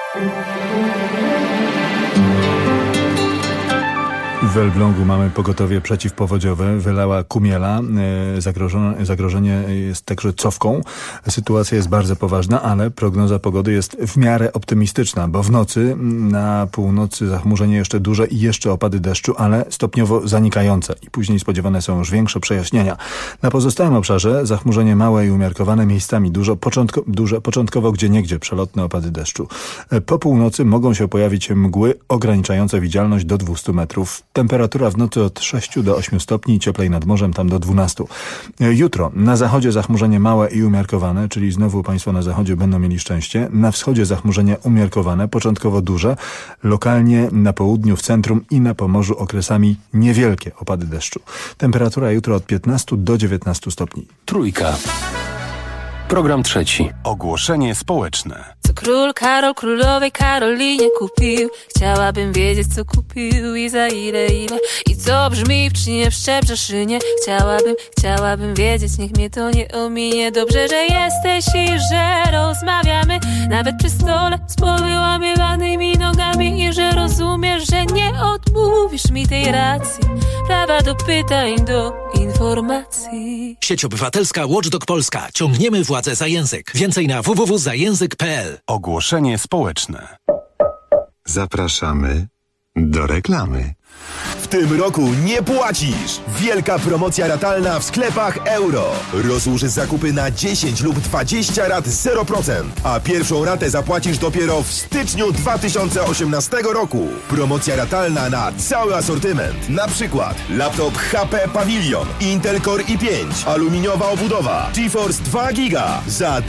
W Elblągu mamy pogotowie przeciwpowodziowe. Wylała Kumiela. Zagrożenie jest także cofką. Sytuacja jest bardzo poważna, ale prognoza pogody jest w miarę optymistyczna, bo w nocy na północy zachmurzenie jeszcze duże i jeszcze opady deszczu, ale stopniowo zanikające. I później spodziewane są już większe przejaśnienia. Na pozostałym obszarze zachmurzenie małe i umiarkowane, miejscami duże, początkowo gdzieniegdzie przelotne opady deszczu. Po północy mogą się pojawić mgły ograniczające widzialność do 200 metrów. Temperatura w nocy od 6 do 8 stopni, cieplej nad morzem tam do 12. Jutro na zachodzie zachmurzenie małe i umiarkowane, czyli znowu państwo na zachodzie będą mieli szczęście. Na wschodzie zachmurzenie umiarkowane, początkowo duże. Lokalnie na południu, w centrum i na Pomorzu okresami niewielkie opady deszczu. Temperatura jutro od 15 do 19 stopni. Trójka. Program trzeci. Ogłoszenie społeczne. Co król Karol królowej Karolinie kupił? Chciałabym wiedzieć, co kupił i za ile. I co brzmi w czynie w Szczebrzeszynie. Chciałabym wiedzieć, niech mnie to nie ominie. Dobrze, że jesteś i że rozmawiamy, nawet przy stole z powyłamywanymi nogami. I że rozumiesz, że nie odmówisz mi tej racji, prawa do pytań, do informacji. Sieć Obywatelska Watchdog Polska. Ciągniemy władzę za język. Więcej na www.zajęzyk.pl. Ogłoszenie społeczne. Zapraszamy do reklamy. W tym roku nie płacisz! Wielka promocja ratalna w sklepach Euro. Rozłóż zakupy na 10 lub 20 rat 0%, a pierwszą ratę zapłacisz dopiero w styczniu 2018 roku. Promocja ratalna na cały asortyment. Na przykład laptop HP Pavilion, Intel Core i5, aluminiowa obudowa, GeForce 2 GB za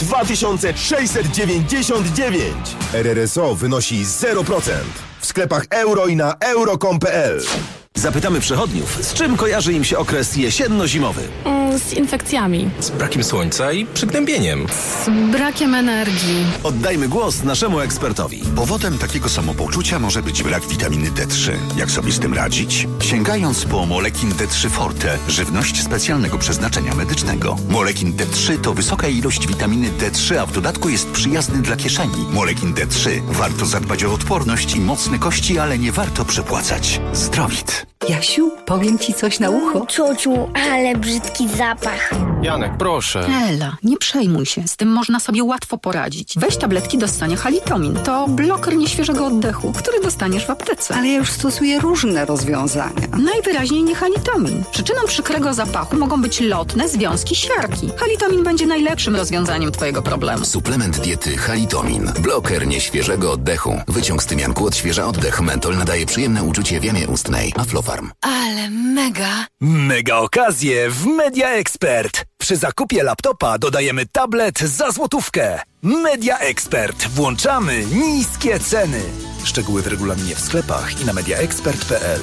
2699. RRSO wynosi 0%. W sklepach Euro i na euro.com.pl. Zapytamy przechodniów, z czym kojarzy im się okres jesienno-zimowy? Z infekcjami. Z brakiem słońca i przygnębieniem. Z brakiem energii. Oddajmy głos naszemu ekspertowi. Powodem takiego samopoczucia może być brak witaminy D3. Jak sobie z tym radzić? Sięgając po Molekin D3 Forte, żywność specjalnego przeznaczenia medycznego. Molekin D3 to wysoka ilość witaminy D3, a w dodatku jest przyjazny dla kieszeni. Molekin D3. Warto zadbać o odporność i mocne kości, ale nie warto przepłacać. Zdrowit. Jasiu, powiem ci coś na ucho. Ciociu, ale brzydki zapach. Janek, proszę. Ela, nie przejmuj się, z tym można sobie łatwo poradzić. Weź tabletki do ssania Halitomin. To bloker nieświeżego oddechu, który dostaniesz w aptece. Ale ja już stosuję różne rozwiązania. Najwyraźniej nie Halitomin. Przyczyną przykrego zapachu mogą być lotne związki siarki. Halitomin będzie najlepszym rozwiązaniem twojego problemu. Suplement diety Halitomin. Bloker nieświeżego oddechu. Wyciąg z tymianku odświeża oddech. Mentol nadaje przyjemne uczucie w jamie ustnej. Aflofarm. Ale mega. Mega okazje w Media Expert. Przy zakupie laptopa dodajemy tablet za złotówkę. Media Expert. Włączamy niskie ceny. Szczegóły w regulaminie w sklepach i na mediaexpert.pl.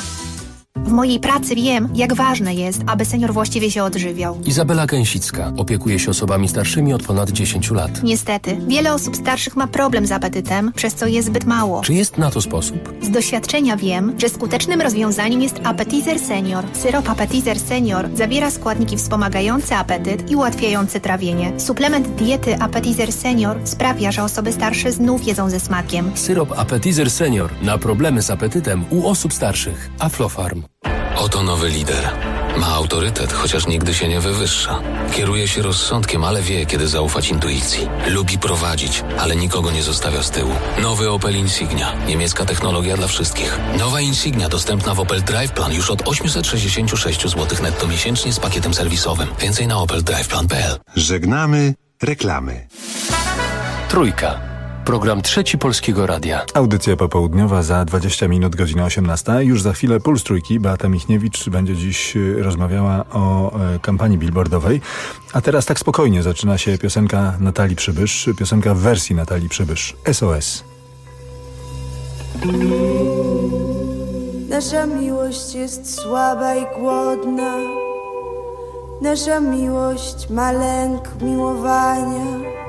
W mojej pracy wiem, jak ważne jest, aby senior właściwie się odżywiał. Izabela Gęsicka opiekuje się osobami starszymi od ponad 10 lat. Niestety, wiele osób starszych ma problem z apetytem, przez co jest zbyt mało. Czy jest na to sposób? Z doświadczenia wiem, że skutecznym rozwiązaniem jest Appetizer Senior. Syrop Appetizer Senior zawiera składniki wspomagające apetyt i ułatwiające trawienie. Suplement diety Appetizer Senior sprawia, że osoby starsze znów jedzą ze smakiem. Syrop Appetizer Senior na problemy z apetytem u osób starszych. Aflofarm. Oto nowy lider. Ma autorytet, chociaż nigdy się nie wywyższa. Kieruje się rozsądkiem, ale wie, kiedy zaufać intuicji. Lubi prowadzić, ale nikogo nie zostawia z tyłu. Nowy Opel Insignia. Niemiecka technologia dla wszystkich. Nowa Insignia dostępna w Opel Drive Plan już od 866 zł netto miesięcznie z pakietem serwisowym. Więcej na opeldriveplan.pl. Żegnamy reklamy. Trójka. Program Trzeci Polskiego Radia. Audycja popołudniowa za 20 minut, godzina 18. Już za chwilę Puls Trójki. Beata Michniewicz będzie dziś rozmawiała o kampanii billboardowej. A teraz tak spokojnie zaczyna się piosenka Natalii Przybysz. Piosenka w wersji Natalii Przybysz. SOS. Nasza miłość jest słaba i głodna. Nasza miłość ma lęk miłowania.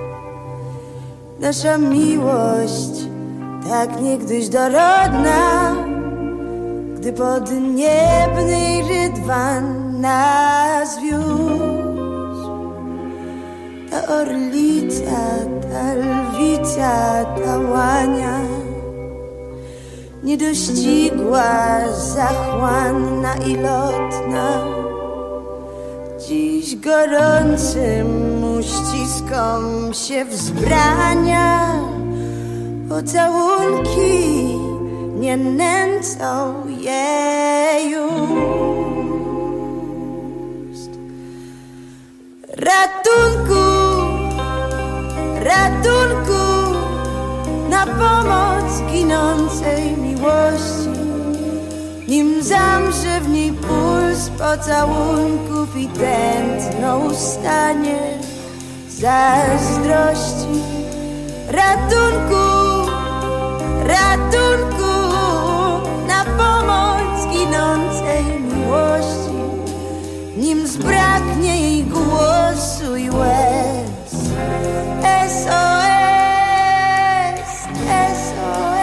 Nasza miłość tak niegdyś dorodna, gdy podniebny rydwan nas wiózł. Ta orlica, ta lwica, ta łania niedościgła, zachłanna i lotna, dziś gorącym uściskom się wzbrania. Pocałunki nie nęcą jej ust. Ratunku, ratunku, na pomoc ginącej miłości, nim zamrze w niej puls pocałunków i tętno ustanie zazdrości. Ratunku, ratunku, na pomoc ginącej miłości, nim zbraknie jej głosu i łez. SOS, SOS.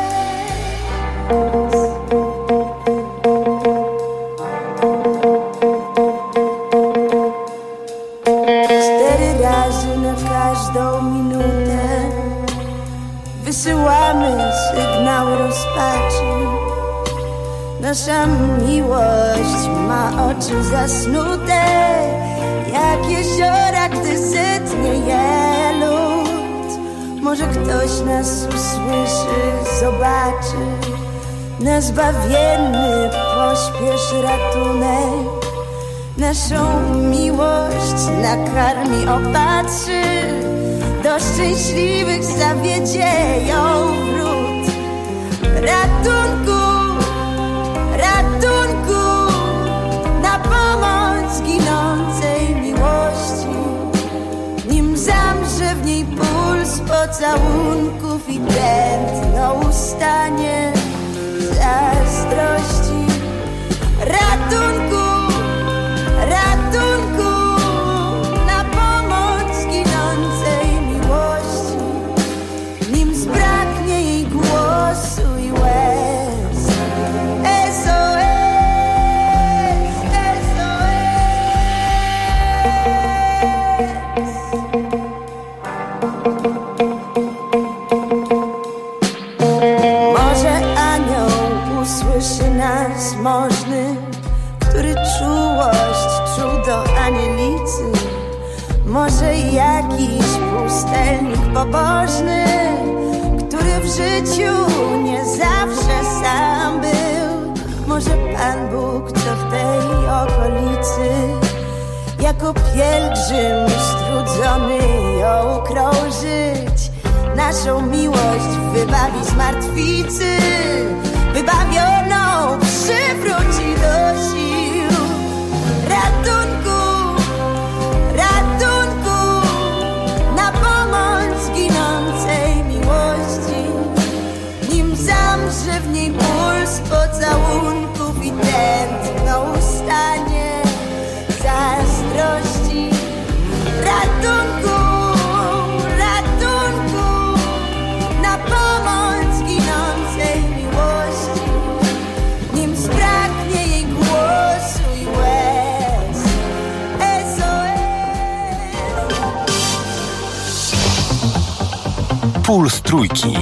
4 razy na każdą minutę wysyłamy sygnał rozpaczy. Nasza miłość ma oczy zasnute, jak jeziora, gdy sytnie je lód. Może ktoś nas usłyszy, zobaczy, na zbawienny pośpiesz ratunek. Naszą miłość nakarmi, opatrzy, do szczęśliwych zawiedzie ją wrót. Ratunku, ratunku, na pomoc ginącej miłości, nim zamrze w niej puls pocałunków i tętno ustanie zazdrości. Ratunku, ratunku, na pomoc ginącej miłości, nim zbraknie jej głosu i łez. SOS, Może anioł usłyszy nas możny, który czułość czuł do anielicy. Może jakiś pustelnik pobożny, który w życiu nie zawsze sam był. Może Pan Bóg, co w tej okolicy, jako pielgrzym strudzony ją krążyć, naszą miłość wybawi z martwicy, wybawioną przywróci do sił. Ratunku, ratunku, na pomoc ginącej miłości, nim zamrze w niej puls pocałunków i tętno ustanie zazdrości. Ratunku, ratunku, na pomoc ginącej miłości, nim zbraknie jej głosu i łez. SOS. Puls Trójki.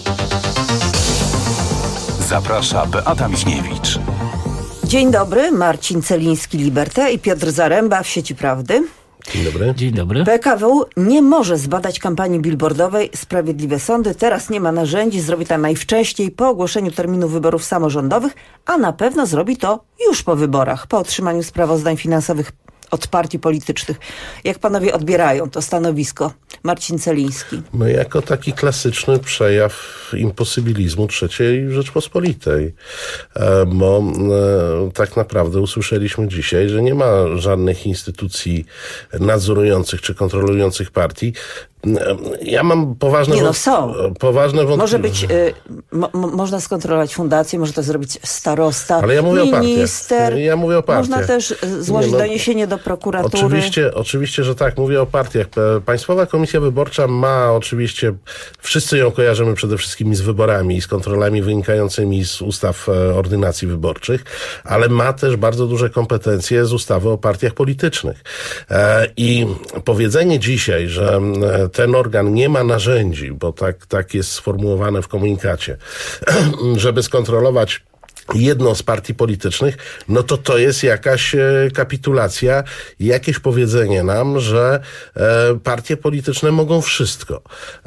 Zaprasza Beata Michniewicz. Dzień dobry, Marcin Celiński, Liberté i Piotr Zaręba w Sieci Prawdy. Dzień dobry. Dzień dobry. PKW nie może zbadać kampanii billboardowej Sprawiedliwe Sądy. Teraz nie ma narzędzi, zrobi to najwcześniej po ogłoszeniu terminu wyborów samorządowych, a na pewno zrobi to już po wyborach, po otrzymaniu sprawozdań finansowych od partii politycznych. Jak panowie odbierają to stanowisko? Marcin Celiński. No jako taki klasyczny przejaw imposybilizmu III Rzeczpospolitej. Bo tak naprawdę usłyszeliśmy dzisiaj, że nie ma żadnych instytucji nadzorujących czy kontrolujących partii. Ja mam poważne wątpliwości. Może być, można skontrolować fundację, może to zrobić starosta, ale ja mówię minister. Ja mówię o partiach. Można też złożyć doniesienie do prokuratury. Oczywiście, że tak. Mówię o partiach. Państwowa Komisja Wyborcza ma oczywiście, wszyscy ją kojarzymy przede wszystkim z wyborami i z kontrolami wynikającymi z ustaw ordynacji wyborczych, ale ma też bardzo duże kompetencje z ustawy o partiach politycznych. I powiedzenie dzisiaj, że ten organ nie ma narzędzi, bo tak jest sformułowane w komunikacie, żeby skontrolować jedną z partii politycznych, no to jest jakaś kapitulacja, jakieś powiedzenie nam, że partie polityczne mogą wszystko.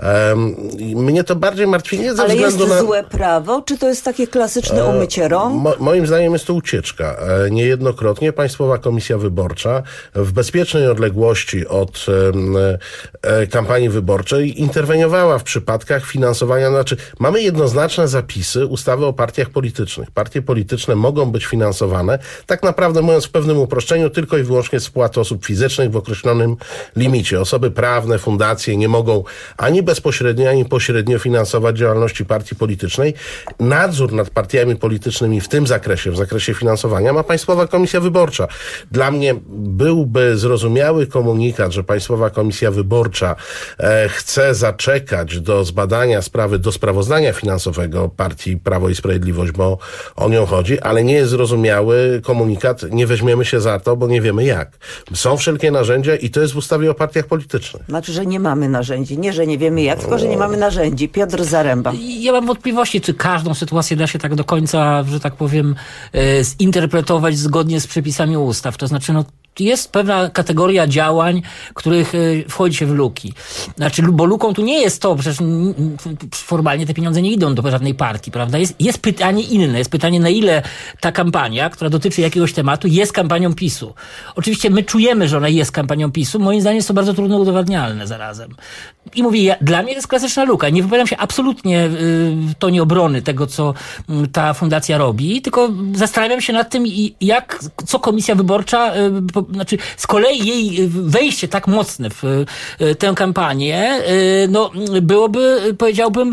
Mnie to bardziej martwi nie ze ale względu jest na... złe prawo? Czy to jest takie klasyczne umycie rąk? Moim zdaniem jest to ucieczka. Niejednokrotnie Państwowa Komisja Wyborcza w bezpiecznej odległości od kampanii wyborczej interweniowała w przypadkach finansowania, mamy jednoznaczne zapisy ustawy o partiach politycznych. Partie polityczne mogą być finansowane, tak naprawdę mówiąc w pewnym uproszczeniu, tylko i wyłącznie z wpłat osób fizycznych w określonym limicie. Osoby prawne, fundacje nie mogą ani bezpośrednio, ani pośrednio finansować działalności partii politycznej. Nadzór nad partiami politycznymi w tym zakresie, w zakresie finansowania, ma Państwowa Komisja Wyborcza. Dla mnie byłby zrozumiały komunikat, że Państwowa Komisja Wyborcza chce zaczekać do zbadania sprawy, do sprawozdania finansowego partii Prawo i Sprawiedliwość, bo o nią chodzi, ale nie jest zrozumiały komunikat, nie weźmiemy się za to, bo nie wiemy jak. Są wszelkie narzędzia i to jest w ustawie o partiach politycznych. Znaczy, że nie mamy narzędzi. Nie, że nie wiemy jak, tylko że nie mamy narzędzi. Piotr Zaręba. Ja mam wątpliwości, czy każdą sytuację da się tak do końca, że tak powiem, zinterpretować zgodnie z przepisami ustaw. To znaczy, jest pewna kategoria działań, których wchodzi się w luki. Znaczy, bo luką tu nie jest to, przecież formalnie te pieniądze nie idą do żadnej partii, prawda? Jest pytanie inne. Jest pytanie, na ile ta kampania, która dotyczy jakiegoś tematu, jest kampanią PiS-u. Oczywiście my czujemy, że ona jest kampanią PiS-u. Moim zdaniem jest to bardzo trudno udowadnialne zarazem. I mówię, dla mnie to jest klasyczna luka. Nie wypowiadam się absolutnie w tonie obrony tego, co ta fundacja robi, tylko zastanawiam się nad tym, co Komisja Wyborcza, z kolei jej wejście tak mocne w tę kampanię, byłoby, powiedziałbym,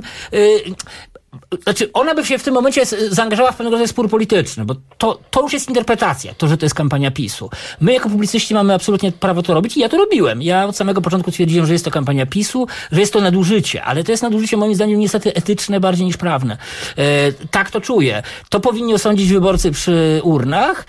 ona by się w tym momencie zaangażowała w pewnego rodzaju spór polityczny, bo to już jest interpretacja, to, że to jest kampania PiS-u. My jako publicyści mamy absolutnie prawo to robić i ja to robiłem. Ja od samego początku twierdziłem, że jest to kampania PiS-u, że jest to nadużycie, ale to jest nadużycie moim zdaniem niestety etyczne bardziej niż prawne. Tak to czuję. To powinni osądzić wyborcy przy urnach.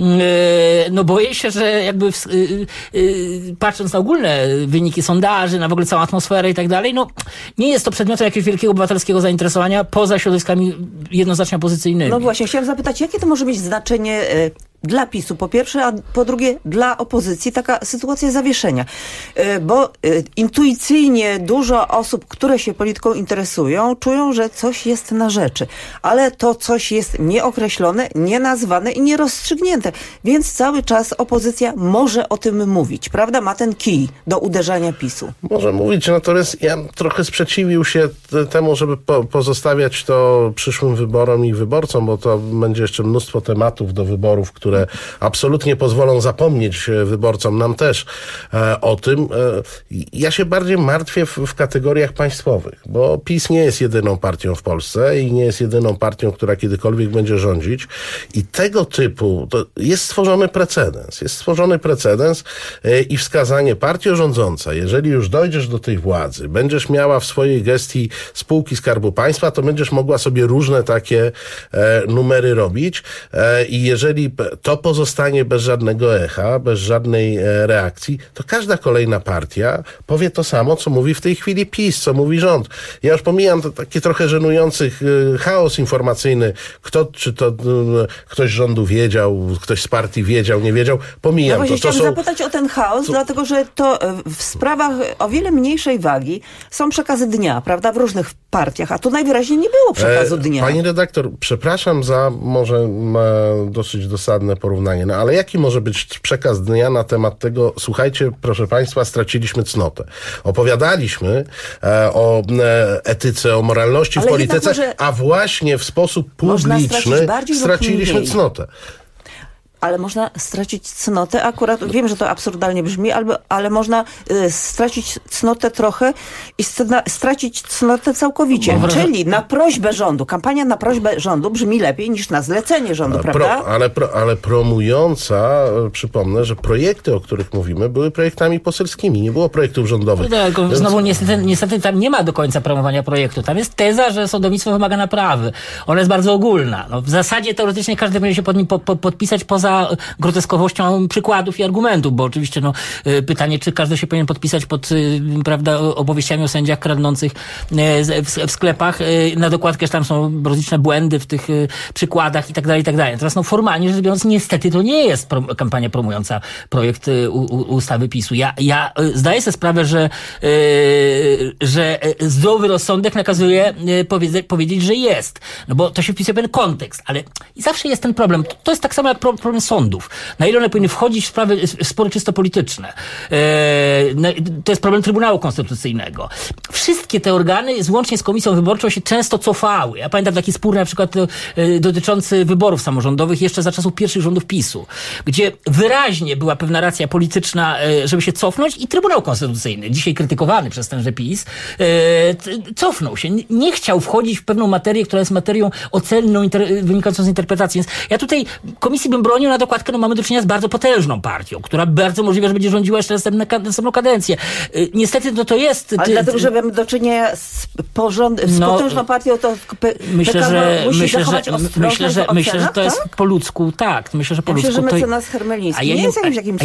Boję się, że jakby patrząc na ogólne wyniki sondaży, na w ogóle całą atmosferę i tak dalej, nie jest to przedmiotem jakiegoś wielkiego obywatelskiego zainteresowania poza środowiskami jednoznacznie opozycyjnymi. No właśnie, chciałam zapytać, jakie to może mieć znaczenie dla PiS-u po pierwsze, a po drugie dla opozycji taka sytuacja zawieszenia. Bo intuicyjnie dużo osób, które się polityką interesują, czują, że coś jest na rzeczy. Ale to coś jest nieokreślone, nienazwane i nierozstrzygnięte. Więc cały czas opozycja może o tym mówić. Prawda? Ma ten kij do uderzania PiS-u. Może mówić, natomiast ja trochę sprzeciwił się temu, żeby pozostawiać to przyszłym wyborom i wyborcom, bo to będzie jeszcze mnóstwo tematów do wyborów, które absolutnie pozwolą zapomnieć wyborcom, nam też o tym. Ja się bardziej martwię w kategoriach państwowych, bo PiS nie jest jedyną partią w Polsce i nie jest jedyną partią, która kiedykolwiek będzie rządzić i tego typu jest stworzony precedens. Jest stworzony precedens i wskazanie partii rządzącej, jeżeli już dojdziesz do tej władzy, będziesz miała w swojej gestii spółki Skarbu Państwa, to będziesz mogła sobie różne takie numery robić i jeżeli to pozostanie bez żadnego echa, bez żadnej reakcji, to każda kolejna partia powie to samo, co mówi w tej chwili PiS, co mówi rząd. Ja już pomijam taki trochę żenujący chaos informacyjny, czy to ktoś z rządu wiedział, ktoś z partii wiedział, nie wiedział, pomijam to. Chciałam zapytać o ten chaos, dlatego że to w sprawach o wiele mniejszej wagi są przekazy dnia, prawda, w różnych partiach, a tu najwyraźniej nie było przekazu dnia. Pani redaktor, przepraszam za może dosyć dosadne porównanie. No ale jaki może być przekaz dnia na temat tego, słuchajcie, proszę państwa, straciliśmy cnotę. Opowiadaliśmy o etyce, o moralności w polityce, a właśnie w sposób publiczny straciliśmy cnotę. Ale można stracić cnotę, akurat wiem, że to absurdalnie brzmi, ale można stracić cnotę trochę i stracić cnotę całkowicie. Czyli na prośbę rządu. Kampania na prośbę rządu brzmi lepiej niż na zlecenie rządu, prawda? Ale promująca, przypomnę, że projekty, o których mówimy, były projektami poselskimi, nie było projektów rządowych. Więc... Znowu niestety tam nie ma do końca promowania projektu. Tam jest teza, że sądownictwo wymaga naprawy. Ona jest bardzo ogólna. No, w zasadzie teoretycznie każdy będzie się pod nim podpisać poza groteskowością przykładów i argumentów, bo oczywiście pytanie, czy każdy się powinien podpisać pod opowieściami o sędziach kradnących w sklepach. Na dokładkę, że tam są rozliczne błędy w tych przykładach i tak dalej, i tak dalej. Natomiast formalnie rzecz biorąc, niestety to nie jest kampania promująca projekt ustawy PiS-u. Ja zdaję sobie sprawę, że zdrowy rozsądek nakazuje powiedzieć, że jest. No bo to się wpisuje w pewien kontekst, ale i zawsze jest ten problem. To jest tak samo jak problem sądów. Na ile one powinny wchodzić w spory czysto polityczne. To jest problem Trybunału Konstytucyjnego. Wszystkie te organy, łącznie z Komisją Wyborczą, się często cofały. Ja pamiętam taki spór na przykład dotyczący wyborów samorządowych jeszcze za czasów pierwszych rządów PiS-u, gdzie wyraźnie była pewna racja polityczna, żeby się cofnąć i Trybunał Konstytucyjny, dzisiaj krytykowany przez tenże PiS, cofnął się. Nie chciał wchodzić w pewną materię, która jest materią ocenną, wynikającą z interpretacji. Więc ja tutaj komisji bym bronił na dokładkę, mamy do czynienia z bardzo potężną partią, która bardzo możliwe, że będzie rządziła jeszcze następną kadencję. Niestety to jest... Ale dlatego, że mamy do czynienia z potężną partią, to myślę, że to jest po ludzku, tak. Myślę, że po ludzku. Myślę, że mecenas Hermeliński nie jest jakimś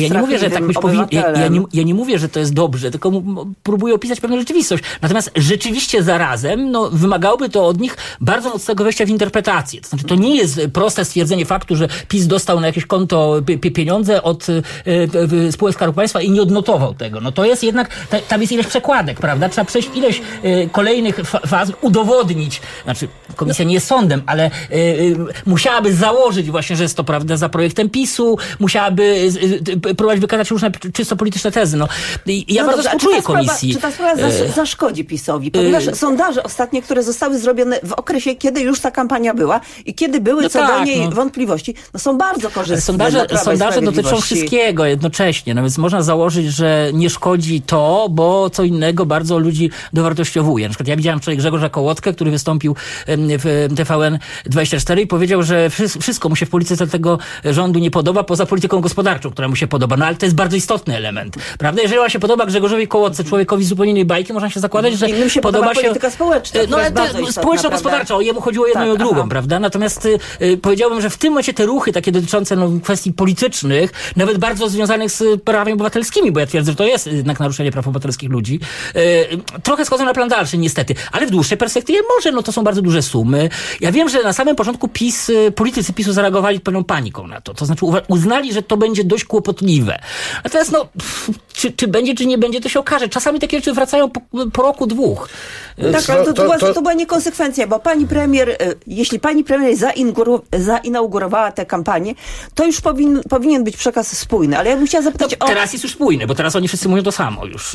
ja nie mówię, że to jest dobrze, tylko próbuję opisać pewną rzeczywistość. Natomiast rzeczywiście zarazem wymagałoby to od nich bardzo mocnego wejścia w interpretację. To znaczy, to nie jest proste stwierdzenie faktu, że PiS dostał na jakieś konto pieniądze od spółek Skarbu Państwa i nie odnotował tego. No to jest jednak, tam jest ileś przekładek, prawda? Trzeba przejść ileś kolejnych faz, udowodnić. Znaczy, komisja nie jest sądem, ale musiałaby założyć właśnie, że jest to, prawda, za projektem PiS-u, musiałaby próbować wykazać różne czysto polityczne tezy. Ja bardzo współczuję komisji. Czy ta sprawa zaszkodzi PiS-owi? Ponieważ sondaże ostatnie, które zostały zrobione w okresie, kiedy już ta kampania była i kiedy były co do niej wątpliwości, są bardzo korzystne. Sondaże dotyczą wszystkiego jednocześnie, więc można założyć, że nie szkodzi to, bo co innego bardzo ludzi dowartościowuje. Na przykład ja widziałem wczoraj Grzegorza Kołotkę, który wystąpił w TVN24 i powiedział, że wszystko mu się w polityce tego rządu nie podoba, poza polityką gospodarczą, która mu się podoba. Ale to jest bardzo istotny element, prawda? Jeżeli ona się podoba Grzegorzowi Kołotce, człowiekowi z zupełnie innej bajki, można się zakładać, że innym się podoba polityka społeczna. Społeczno-gospodarcza, jemu chodziło o jedną i o drugą, prawda? Natomiast powiedziałbym, że w tym momencie te ruchy takie dotyczące kwestii politycznych, nawet bardzo związanych z prawami obywatelskimi, bo ja twierdzę, że to jest jednak naruszenie praw obywatelskich ludzi, trochę schodzą na plan dalszy niestety, ale w dłuższej perspektywie może, to są bardzo duże sumy. Ja wiem, że na samym początku politycy PiS-u zareagowali pewną paniką na to. To znaczy uznali, że to będzie dość kłopotliwe. Natomiast czy będzie, czy nie będzie, to się okaże. Czasami takie rzeczy wracają po roku, dwóch. Tak, ale to była niekonsekwencja, bo pani premier, jeśli pani premier zainaugurowała tę kampanię, to już powinien być przekaz spójny. Ale ja bym chciała zapytać Teraz jest już spójny, bo teraz oni wszyscy mówią to samo już.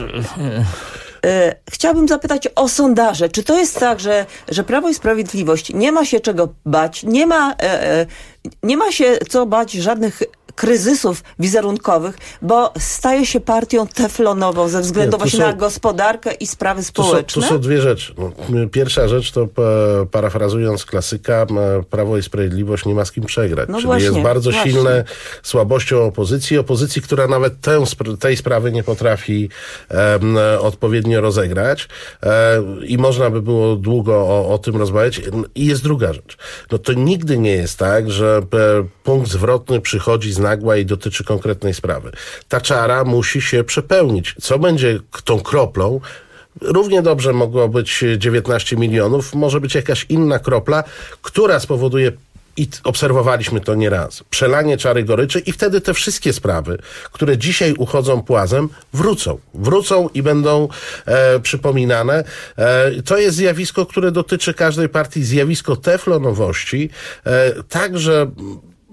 Chciałabym zapytać o sondaże. Czy to jest tak, że Prawo i Sprawiedliwość nie ma się czego bać, nie ma się co bać żadnych kryzysów wizerunkowych, bo staje się partią teflonową ze względu właśnie na gospodarkę i sprawy społeczne? Tu są dwie rzeczy. Pierwsza rzecz to, parafrazując klasyka, Prawo i Sprawiedliwość nie ma z kim przegrać. Czyli właśnie, jest bardzo silne słabością opozycji, która nawet tej sprawy nie potrafi odpowiednio rozegrać. I można by było długo o tym rozmawiać. I jest druga rzecz. To nigdy nie jest tak, że punkt zwrotny przychodzi z nagła i dotyczy konkretnej sprawy. Ta czara musi się przepełnić. Co będzie tą kroplą? Równie dobrze mogło być 19 milionów, może być jakaś inna kropla, która spowoduje, i obserwowaliśmy to nieraz, przelanie czary goryczy i wtedy te wszystkie sprawy, które dzisiaj uchodzą płazem, wrócą i będą przypominane. To jest zjawisko, które dotyczy każdej partii, zjawisko teflonowości, także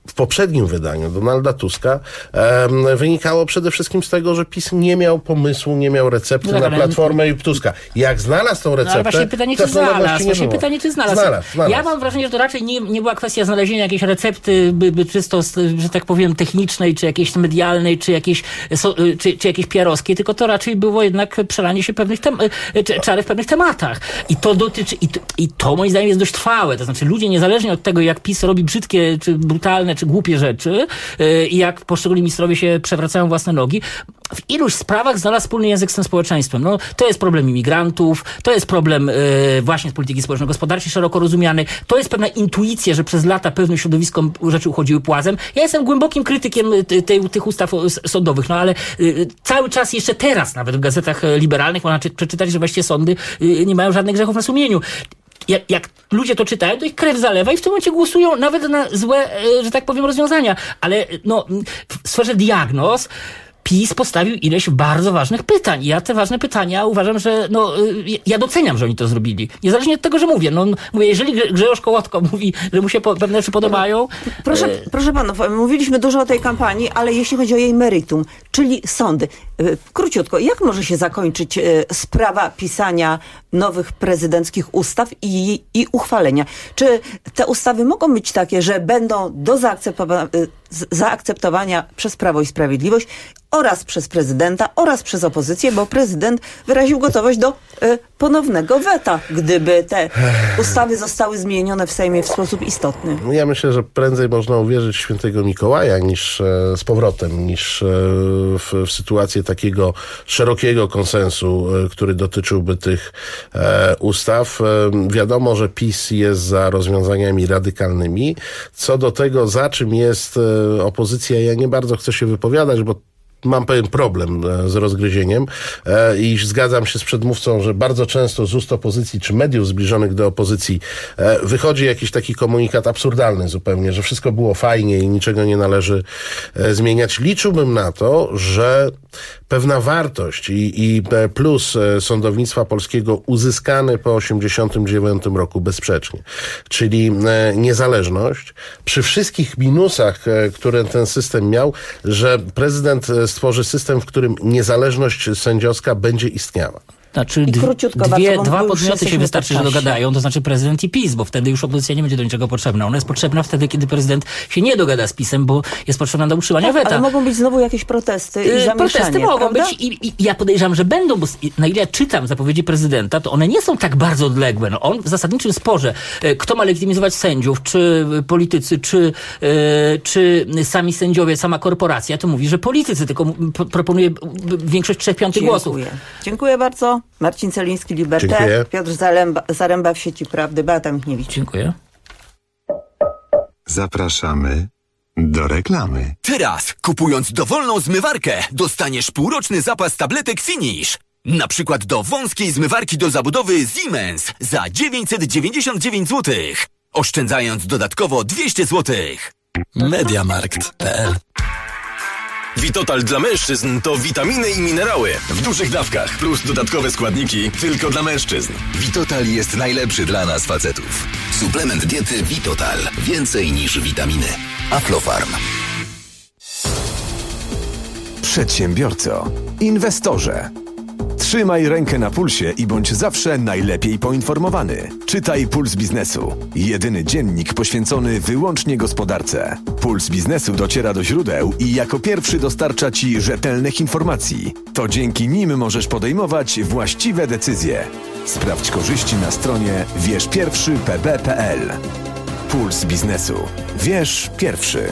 w poprzednim wydaniu Donalda Tuska wynikało przede wszystkim z tego, że PiS nie miał pomysłu, nie miał recepty na Platformę i Tuska. Jak znalazł tą receptę, ale właśnie pytanie, czy znalazł. Znalazł. Ja mam wrażenie, że to raczej nie była kwestia znalezienia jakiejś recepty, by czysto, że tak powiem, technicznej, czy jakiejś medialnej, czy jakiejś PR-owskiej, tylko to raczej było jednak przelanie się pewnych czary w pewnych tematach. I to dotyczy, i to moim zdaniem jest dość trwałe. To znaczy ludzie, niezależnie od tego, jak PiS robi brzydkie, czy brutalne, czy głupie rzeczy i jak poszczególni ministrowie się przewracają własne nogi, w iluś sprawach znalazł wspólny język z tym społeczeństwem. No, to jest problem imigrantów, to jest problem właśnie z polityki społeczno-gospodarczej szeroko rozumiany, to jest pewna intuicja, że przez lata pewnym środowiskom rzeczy uchodziły płazem. Ja jestem głębokim krytykiem tych ustaw sądowych, no ale cały czas, jeszcze teraz nawet w gazetach liberalnych można przeczytać, że właściwie sądy nie mają żadnych grzechów na sumieniu. Jak ludzie to czytają, to ich krew zalewa i w tym momencie głosują nawet na złe, że tak powiem, rozwiązania. Ale no, w sferze diagnoz PiS postawił ileś bardzo ważnych pytań. Ja te ważne pytania uważam, że ja doceniam, że oni to zrobili. Niezależnie od tego, że mówię. Jeżeli Grzegorz Kołotko mówi, że mu się pewne rzeczy podobają... Proszę panów, mówiliśmy dużo o tej kampanii, ale jeśli chodzi o jej meritum, czyli sądy. Króciutko, jak może się zakończyć sprawa pisania nowych prezydenckich ustaw i uchwalenia? Czy te ustawy mogą być takie, że będą do zaakceptowania przez Prawo i Sprawiedliwość oraz przez prezydenta, oraz przez opozycję, bo prezydent wyraził gotowość do ponownego weta, gdyby te ustawy zostały zmienione w Sejmie w sposób istotny. Ja myślę, że prędzej można uwierzyć w świętego Mikołaja niż z powrotem, niż w sytuację takiego szerokiego konsensu, który dotyczyłby tych ustaw. Wiadomo, że PiS jest za rozwiązaniami radykalnymi. Co do tego, za czym jest opozycja, ja nie bardzo chcę się wypowiadać, bo mam pewien problem z rozgryzieniem i zgadzam się z przedmówcą, że bardzo często z ust opozycji czy mediów zbliżonych do opozycji wychodzi jakiś taki komunikat absurdalny zupełnie, że wszystko było fajnie i niczego nie należy zmieniać. Liczyłbym na to, że pewna wartość i plus sądownictwa polskiego uzyskany po 1989 roku bezsprzecznie, czyli niezależność, przy wszystkich minusach, które ten system miał, że prezydent stworzy system, w którym niezależność sędziowska będzie istniała. Znaczy dwa podmioty się wystarczy, że dogadają, to znaczy prezydent i PiS, bo wtedy już opozycja nie będzie do niczego potrzebna. Ona jest potrzebna wtedy, kiedy prezydent się nie dogada z PiS-em, bo jest potrzebna do utrzymania weta. Ale mogą być znowu jakieś protesty i zamieszanie, protesty mogą prawda? być i ja podejrzewam, że będą, bo na ile ja czytam zapowiedzi prezydenta, to one nie są tak bardzo odległe. No on w zasadniczym sporze, kto ma legitymizować sędziów, czy politycy, czy sami sędziowie, sama korporacja, to mówi, że politycy, tylko proponuje większość 3/5 głosów. Dziękuję bardzo. Marcin Celiński, Liberté, Piotr Zaręba w Sieci Prawdy, Beata Michniewicz. Dziękuję. Zapraszamy do reklamy. Teraz, kupując dowolną zmywarkę, dostaniesz półroczny zapas tabletek Finish. Na przykład do wąskiej zmywarki do zabudowy Siemens za 999 zł. Oszczędzając dodatkowo 200 zł. Mediamarkt.pl. Vitotal dla mężczyzn to witaminy i minerały w dużych dawkach plus dodatkowe składniki tylko dla mężczyzn. Vitotal jest najlepszy dla nas facetów. Suplement diety Vitotal. Więcej niż witaminy. Aflofarm. Przedsiębiorco, inwestorze. Trzymaj rękę na pulsie i bądź zawsze najlepiej poinformowany. Czytaj Puls Biznesu. Jedyny dziennik poświęcony wyłącznie gospodarce. Puls Biznesu dociera do źródeł i jako pierwszy dostarcza Ci rzetelnych informacji. To dzięki nim możesz podejmować właściwe decyzje. Sprawdź korzyści na stronie wierzpierwszypb.pl. Puls Biznesu. Wierz pierwszy.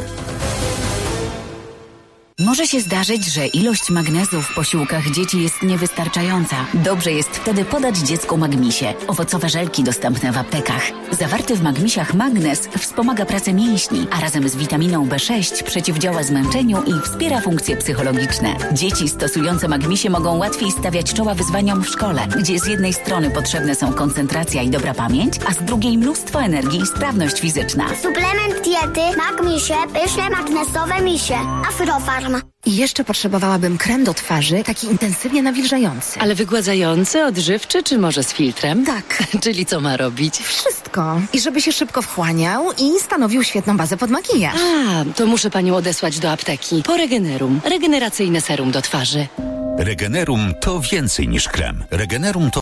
Może się zdarzyć, że ilość magnezu w posiłkach dzieci jest niewystarczająca. Dobrze jest wtedy podać dziecku Magmisie. Owocowe żelki dostępne w aptekach. Zawarty w Magmisiach magnez wspomaga pracę mięśni, a razem z witaminą B6 przeciwdziała zmęczeniu i wspiera funkcje psychologiczne. Dzieci stosujące Magmisie mogą łatwiej stawiać czoła wyzwaniom w szkole, gdzie z jednej strony potrzebne są koncentracja i dobra pamięć, a z drugiej mnóstwo energii i sprawność fizyczna. Suplement diety Magmisie, pyszne magnesowe misie. Aflofarm. I jeszcze potrzebowałabym krem do twarzy, taki intensywnie nawilżający. Ale wygładzający, odżywczy, czy może z filtrem? Tak. Czyli co ma robić? Wszystko. I żeby się szybko wchłaniał i stanowił świetną bazę pod makijaż. To muszę panią odesłać do apteki. Po Regenerum. Regeneracyjne serum do twarzy. Regenerum to więcej niż krem. Regenerum to